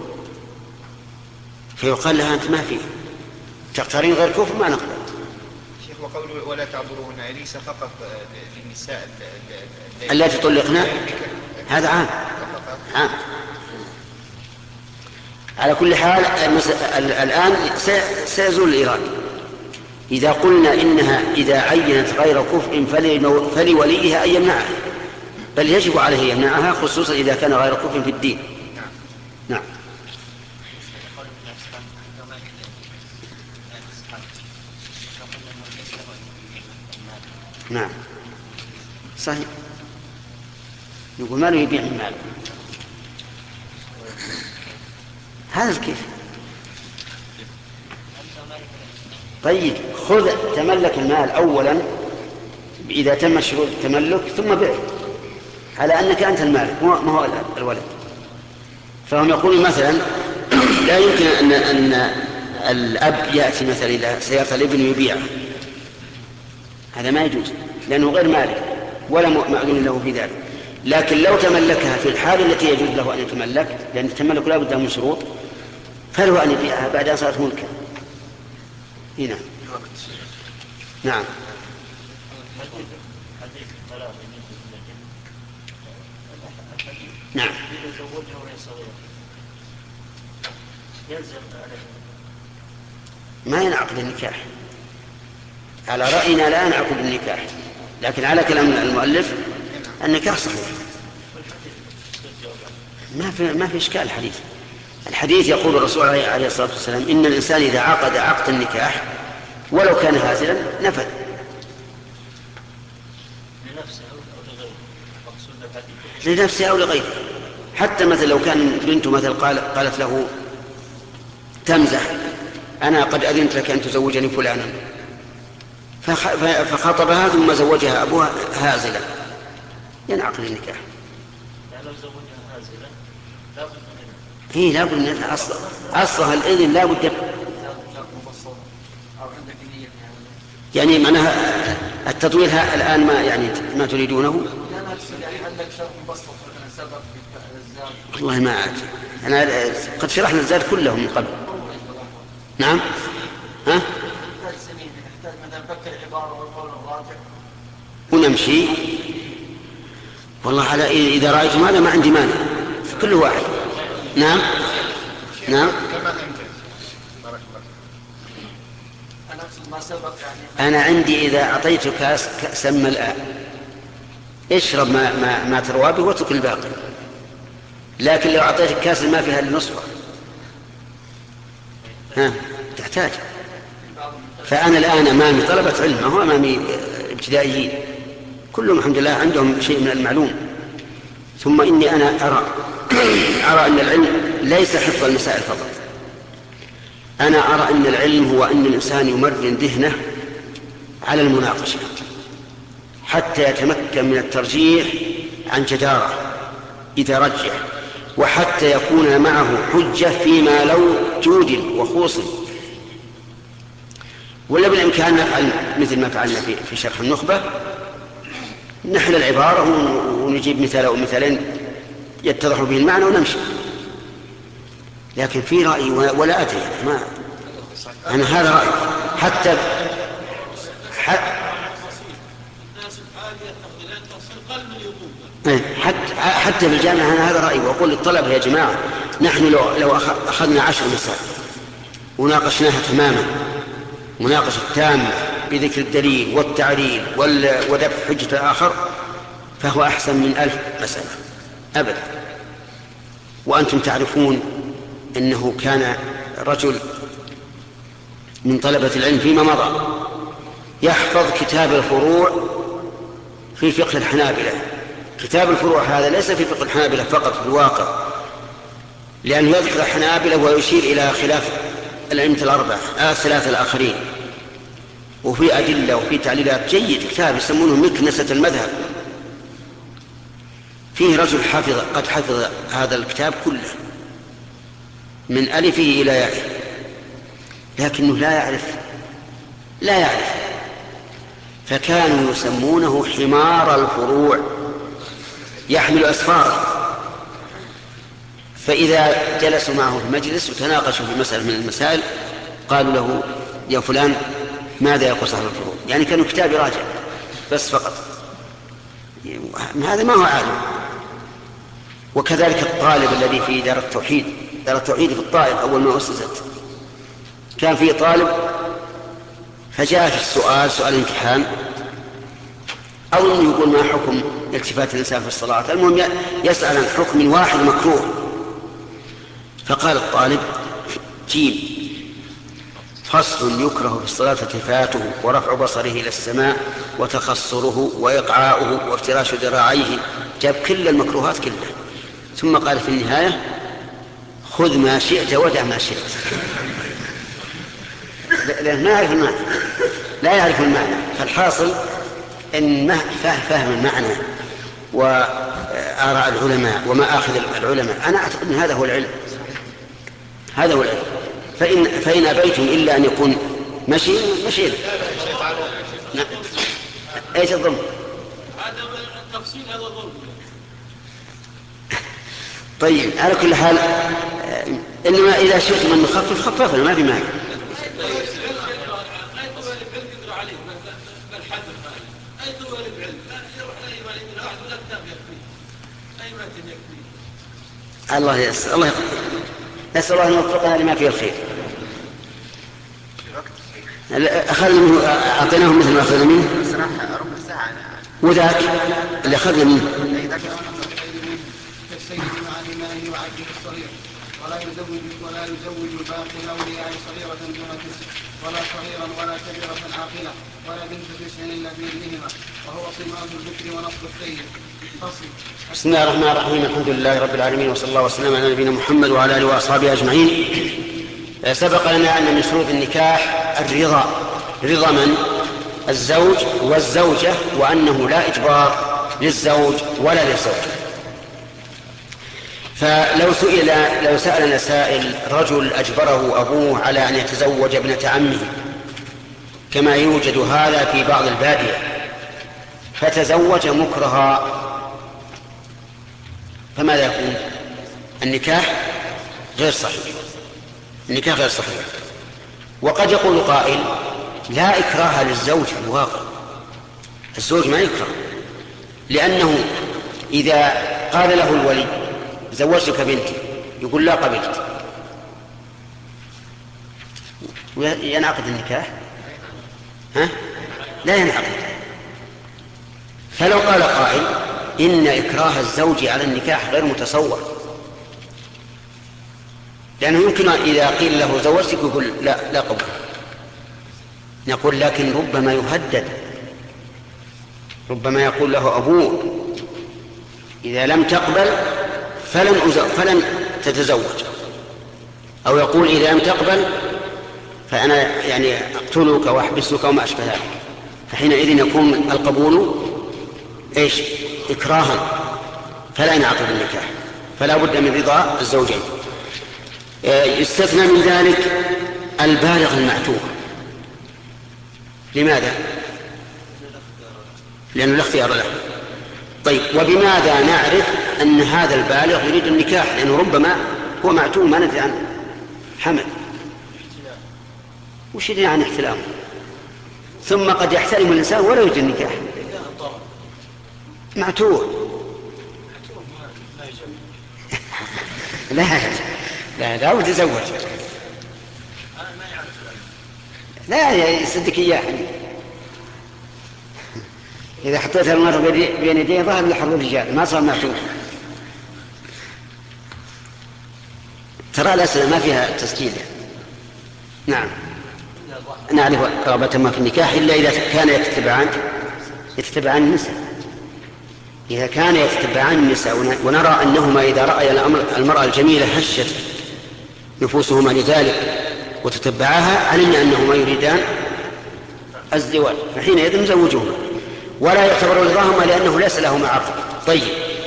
فيقال لها أنت ما في تختارين غير كفء ما نقبل. شيخ وقول ولا تعذروهن ليس فقط للنساء التي طلقنا، هذا عام عام. على كل حال الآن سيزول الإيراد إذا قلنا إنها إذا عينت غير كفء فلوليها أن يمنعها، بل يجب عليه يمنعها خصوصا إذا كان غير كفء في الدين. نعم. نعم صحيح، يقول ماله يبيع المال، هذا كيف؟ طيب خذ تملك المال أولا إذا تم شروط التملك ثم بيع، على أنك أنت المالك ما هو الولد. فهم يقولون مثلا لا يمكن أن, أن الأب يأتي مثلا إلى سيارة الابن يبيعها، هذا ما يجوز لأنه غير مالك ولا مأذون له في ذلك. لكن لو تملكها في الحال التي يجوز له أن يتملك، لأن التملك لا بد من شروط، فله أن يبيعها بعد أن صارت ملكا. هنا نعم. نعم. ما ينعقد النكاح على رأينا، لا ينعقد النكاح، لكن على كلام المؤلف النكاح صحيح. ما في ما في إشكال. الحديث الحديث يقول الرسول عليه الصلاة والسلام إن الإنسان إذا عقد عقد النكاح ولو كان هازلا نفذ. لنفسه أو لغيره. حتى مثلا لو كان بنته مثلا قالت له تمزح أنا قد أذنت لك أن تزوجني فلانا، فخطبها ثم زوجها أبوها هازلا، ينعقد النكاح. هي لا بد من أصلها أصلها الإذن لا بد. يعني معناها التطويل الآن ما يعني ما تريدونه. والله ما عاد أنا قد شرحنا الزاد كله من قبل. نعم. ها ونمشي. والله على إذا رأيتم هذا ما عندي مانع في كل واحد. نعم نعم. أنا عندي إذا أعطيت كاس كأسم الآن اشرب ما, ما, ما تروى به واترك الباقي. لكن لو أعطيتك كاس ما فيها لنصفه ها تحتاج. فأنا الآن أمامي طلبة علم، هو أمامي ابتدائيين كلهم الحمد لله عندهم شيء من المعلوم. ثم إني أنا أرى أرى أن العلم ليس حفظ المسائل فقط. أنا أرى أن العلم هو أن الإنسان يمرن ذهنه على المناقشة حتى يتمكن من الترجيح عن جدارة إذا رجح، وحتى يكون معه حجة فيما لو جودل وخوص. ولا بالإمكان نفعل مثل ما فعلنا في, في شرح النخبة، نحل العبارة ونجيب مثال أو مثالين يتضح به المعنى ونمشي. لكن في رأي ولا أدري ما أنا هذا رأي حتى حتى حتى في الجامعة أنا هذا رأيي. وأقول للطلبة يا جماعة نحن لو لو أخذنا عشر مسائل وناقشناها تماما مناقشة تامة بذكر الدليل والتعليل ودفع حجة الآخر فهو أحسن من ألف مسألة أبدا. وأنتم تعرفون أنه كان رجل من طلبة العلم فيما مضى يحفظ كتاب الفروع في فقه الحنابلة. كتاب الفروع هذا ليس في فقه الحنابلة فقط في الواقع، لأنه يذكر الحنابلة ويشير إلى خلاف الأئمة الأربعة الثلاثة الآخرين، وفي أدلة وفي تعليلات. جيد، كتاب يسمونه مكنسة المذهب. فيه رجل حفظ قد حفظ هذا الكتاب كله من ألفه إلى يائه، لكنه لا يعرف لا يعرف فكانوا يسمونه حمار الفروع يحمل أسفاره. فإذا جلسوا معه في مجلس وتناقشوا في مسألة من المسائل قالوا له يا فلان ماذا يقول صاحب الفروع؟ يعني كانوا كتاب راجع بس فقط، هذا ما هو عالم. وكذلك الطالب الذي في دار التوحيد دار التوحيد في الطائف أول ما أسست كان فيه طالب فجاء في السؤال سؤال امتحان أو أنه يقول ما حكم التفات الإنسان في الصلاة، المهم يسأل عن حكم واحد مكروه. فقال الطالب جيم فصل يكره في الصلاة التفاته ورفع بصره إلى السماء وتخصره وإقعاؤه وافتراش ذراعيه، جاب كل المكروهات كلها. ثم قال في النهاية خذ ما شئت ودع ما شئت. لا يعرف المعنى لا يعرف المعنى فالحاصل إن فهم المعنى و آراء العلماء وما آخذ العلماء. أنا أعتقد أن هذا هو العلم، هذا هو العلم. فإن, فإن أبيتم إلا أن يكون مشي مشي نعم. أيش الظلم؟ هذا التفصيل، هذا ظلم. طيب على كل حال، إنما إذا شئتم أن نخفف خففنا ما في مانع. الله يسر، الله يقدر. نسأل الله أن يوفقنا لما فيه الخير. أخذنا منه، أعطيناه مثل ما أخذنا منه وذاك اللي أخذنا منه. كالسيد مع الإمام وعبده الصغير، ولا يزوج ولا يزوج الباقي الأولياء صغيرة دون تسع، ولا صغيرا ولا كبيرة عاقلة، ولا بنت تسع إلا بإذنهما، وهو صمام الذكر ونصب السيد. فصل. بسم الله الرحمن الرحيم. الحمد لله رب العالمين، وصلى الله وسلم على نبينا محمد وعلى آله وأصحابه أجمعين. سبق لنا أن من شروط النكاح الرضا، رضا من؟ الزوج والزوجة، وأنه لا إجبار للزوج ولا للزوجة. فلو سئل لو سألنا سائل رجل أجبره أبوه على أن يتزوج ابنة عمه كما يوجد هذا في بعض البادية، فتزوج مكرها، فماذا يكون؟ النكاح غير صحيح، النكاح غير صحيح. وقد يقول قائل لا إكراه للزوج في الواقع، الزوج ما يكره، لأنه إذا قال له الولي زوجتك بنتي يقول لا قبلت، ينعقد النكاح؟ ها؟ لا ينعقد. فلو قال قائل إن إكراه الزوج على النكاح غير متصور، لأنه يمكن إذا قيل له زوجتك يقول لا لا قبل، نقول لكن ربما يهدد، ربما يقول له أبوه إذا لم تقبل فلن, فلن تتزوج، أو يقول إذا لم تقبل فأنا يعني أقتلك وأحبسك وما أشبه ذلك، فحينئذ يكون القبول إيش؟ إكراها، فلا ينعقد النكاح، فلا بد من رضا الزوجين. يستثنى من ذلك البالغ المعتوه. لماذا؟ لأنه لا اختيار له. طيب وبماذا نعرف أن هذا البالغ يريد النكاح؟ لأنه ربما هو معتوه ما ندري عنه، حمل، وش يدري عن احتلامه، ثم قد يحترم الإنسان ولا يريد النكاح، معتوه. لا لا لا وتزوج، لا يصدق إياه. إذا حطيتها المرة بين يديه ظهر لحظ الرجال، ما صار معتوه. ترى الأسئلة ما فيها تسجيل. نعم نعرف رغبة ما في النكاح إلا إذا كان يتتبعان يتتبعان النساء. إذا كان يتتبعان النساء ونرى أنهما إذا رأي المرأة الجميلة هشت نفوسهما لذلك وتتبعاها، علمنا أنهما يريدان الزواج، فحينئذ نزوجهما ولا يعتبر رضاهما لأنه ليس لهما عقد. طيب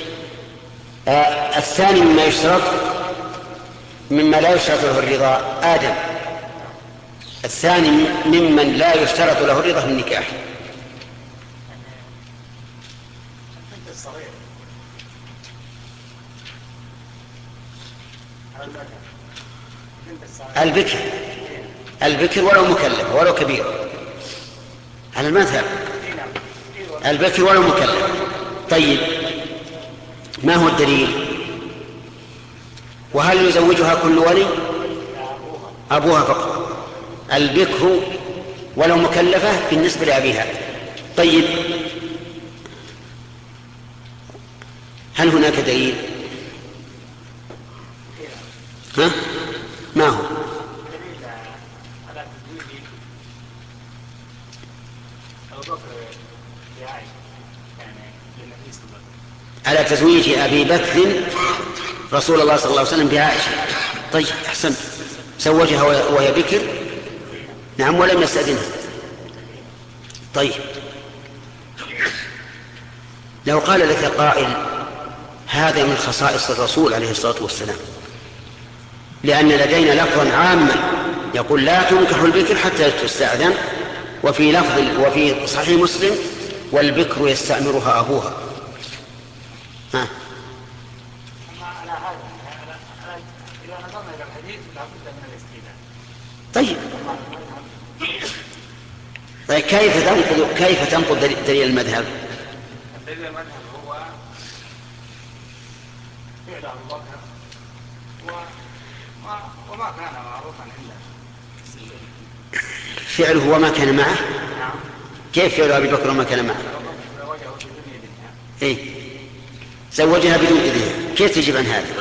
آه الثاني مما يشترط مما لا يشترط له الرضا آدم، الثاني ممن لا يشترط له الرضا في النكاح البكر، البكر ولو مكلف ولو كبير على المذهب، البكر ولو مكلف. طيب ما هو الدليل؟ وهل يزوجها كل ولي؟ أبوها فقط، البكر ولو مكلفة بالنسبة لأبيها. طيب هل هناك دليل؟ ها؟ ما هو؟ على تزويج أبي بكر رسول الله صلى الله عليه وسلم بعائشة. طيب أحسنت، زوجها وهي بكر، نعم، ولم يستأذنها. طيب لو قال لك قائل هذا من خصائص الرسول عليه الصلاة والسلام، لأن لدينا لفظا عاما يقول لا تنكح البكر حتى تستأذن، وفي لفظ وفي صحيح مسلم والبكر يستأمرها أبوها. ها. طيب طيب كيف تنقض كيف تنقض دليل المذهب؟ دليل المذهب هو فعل أبو بكر وما وما كان معروفا عنده. فعله وما كان معه؟ كيف فعل أبي بكر وما كان معه؟ إيه زوجها بدون إذنها، كيف تجيب عن هذا؟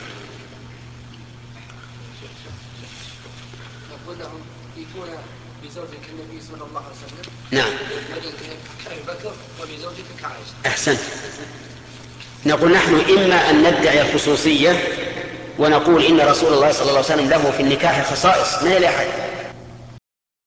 نقول لهم يكون بزوجك النبي صلى الله عليه وسلم. نعم. أبي بكر وبزوجتك عائشة. أحسنت. نقول نحن إما أن ندعي الخصوصية ونقول إن رسول الله صلى الله عليه وسلم له في النكاح خصائص ما لأحد،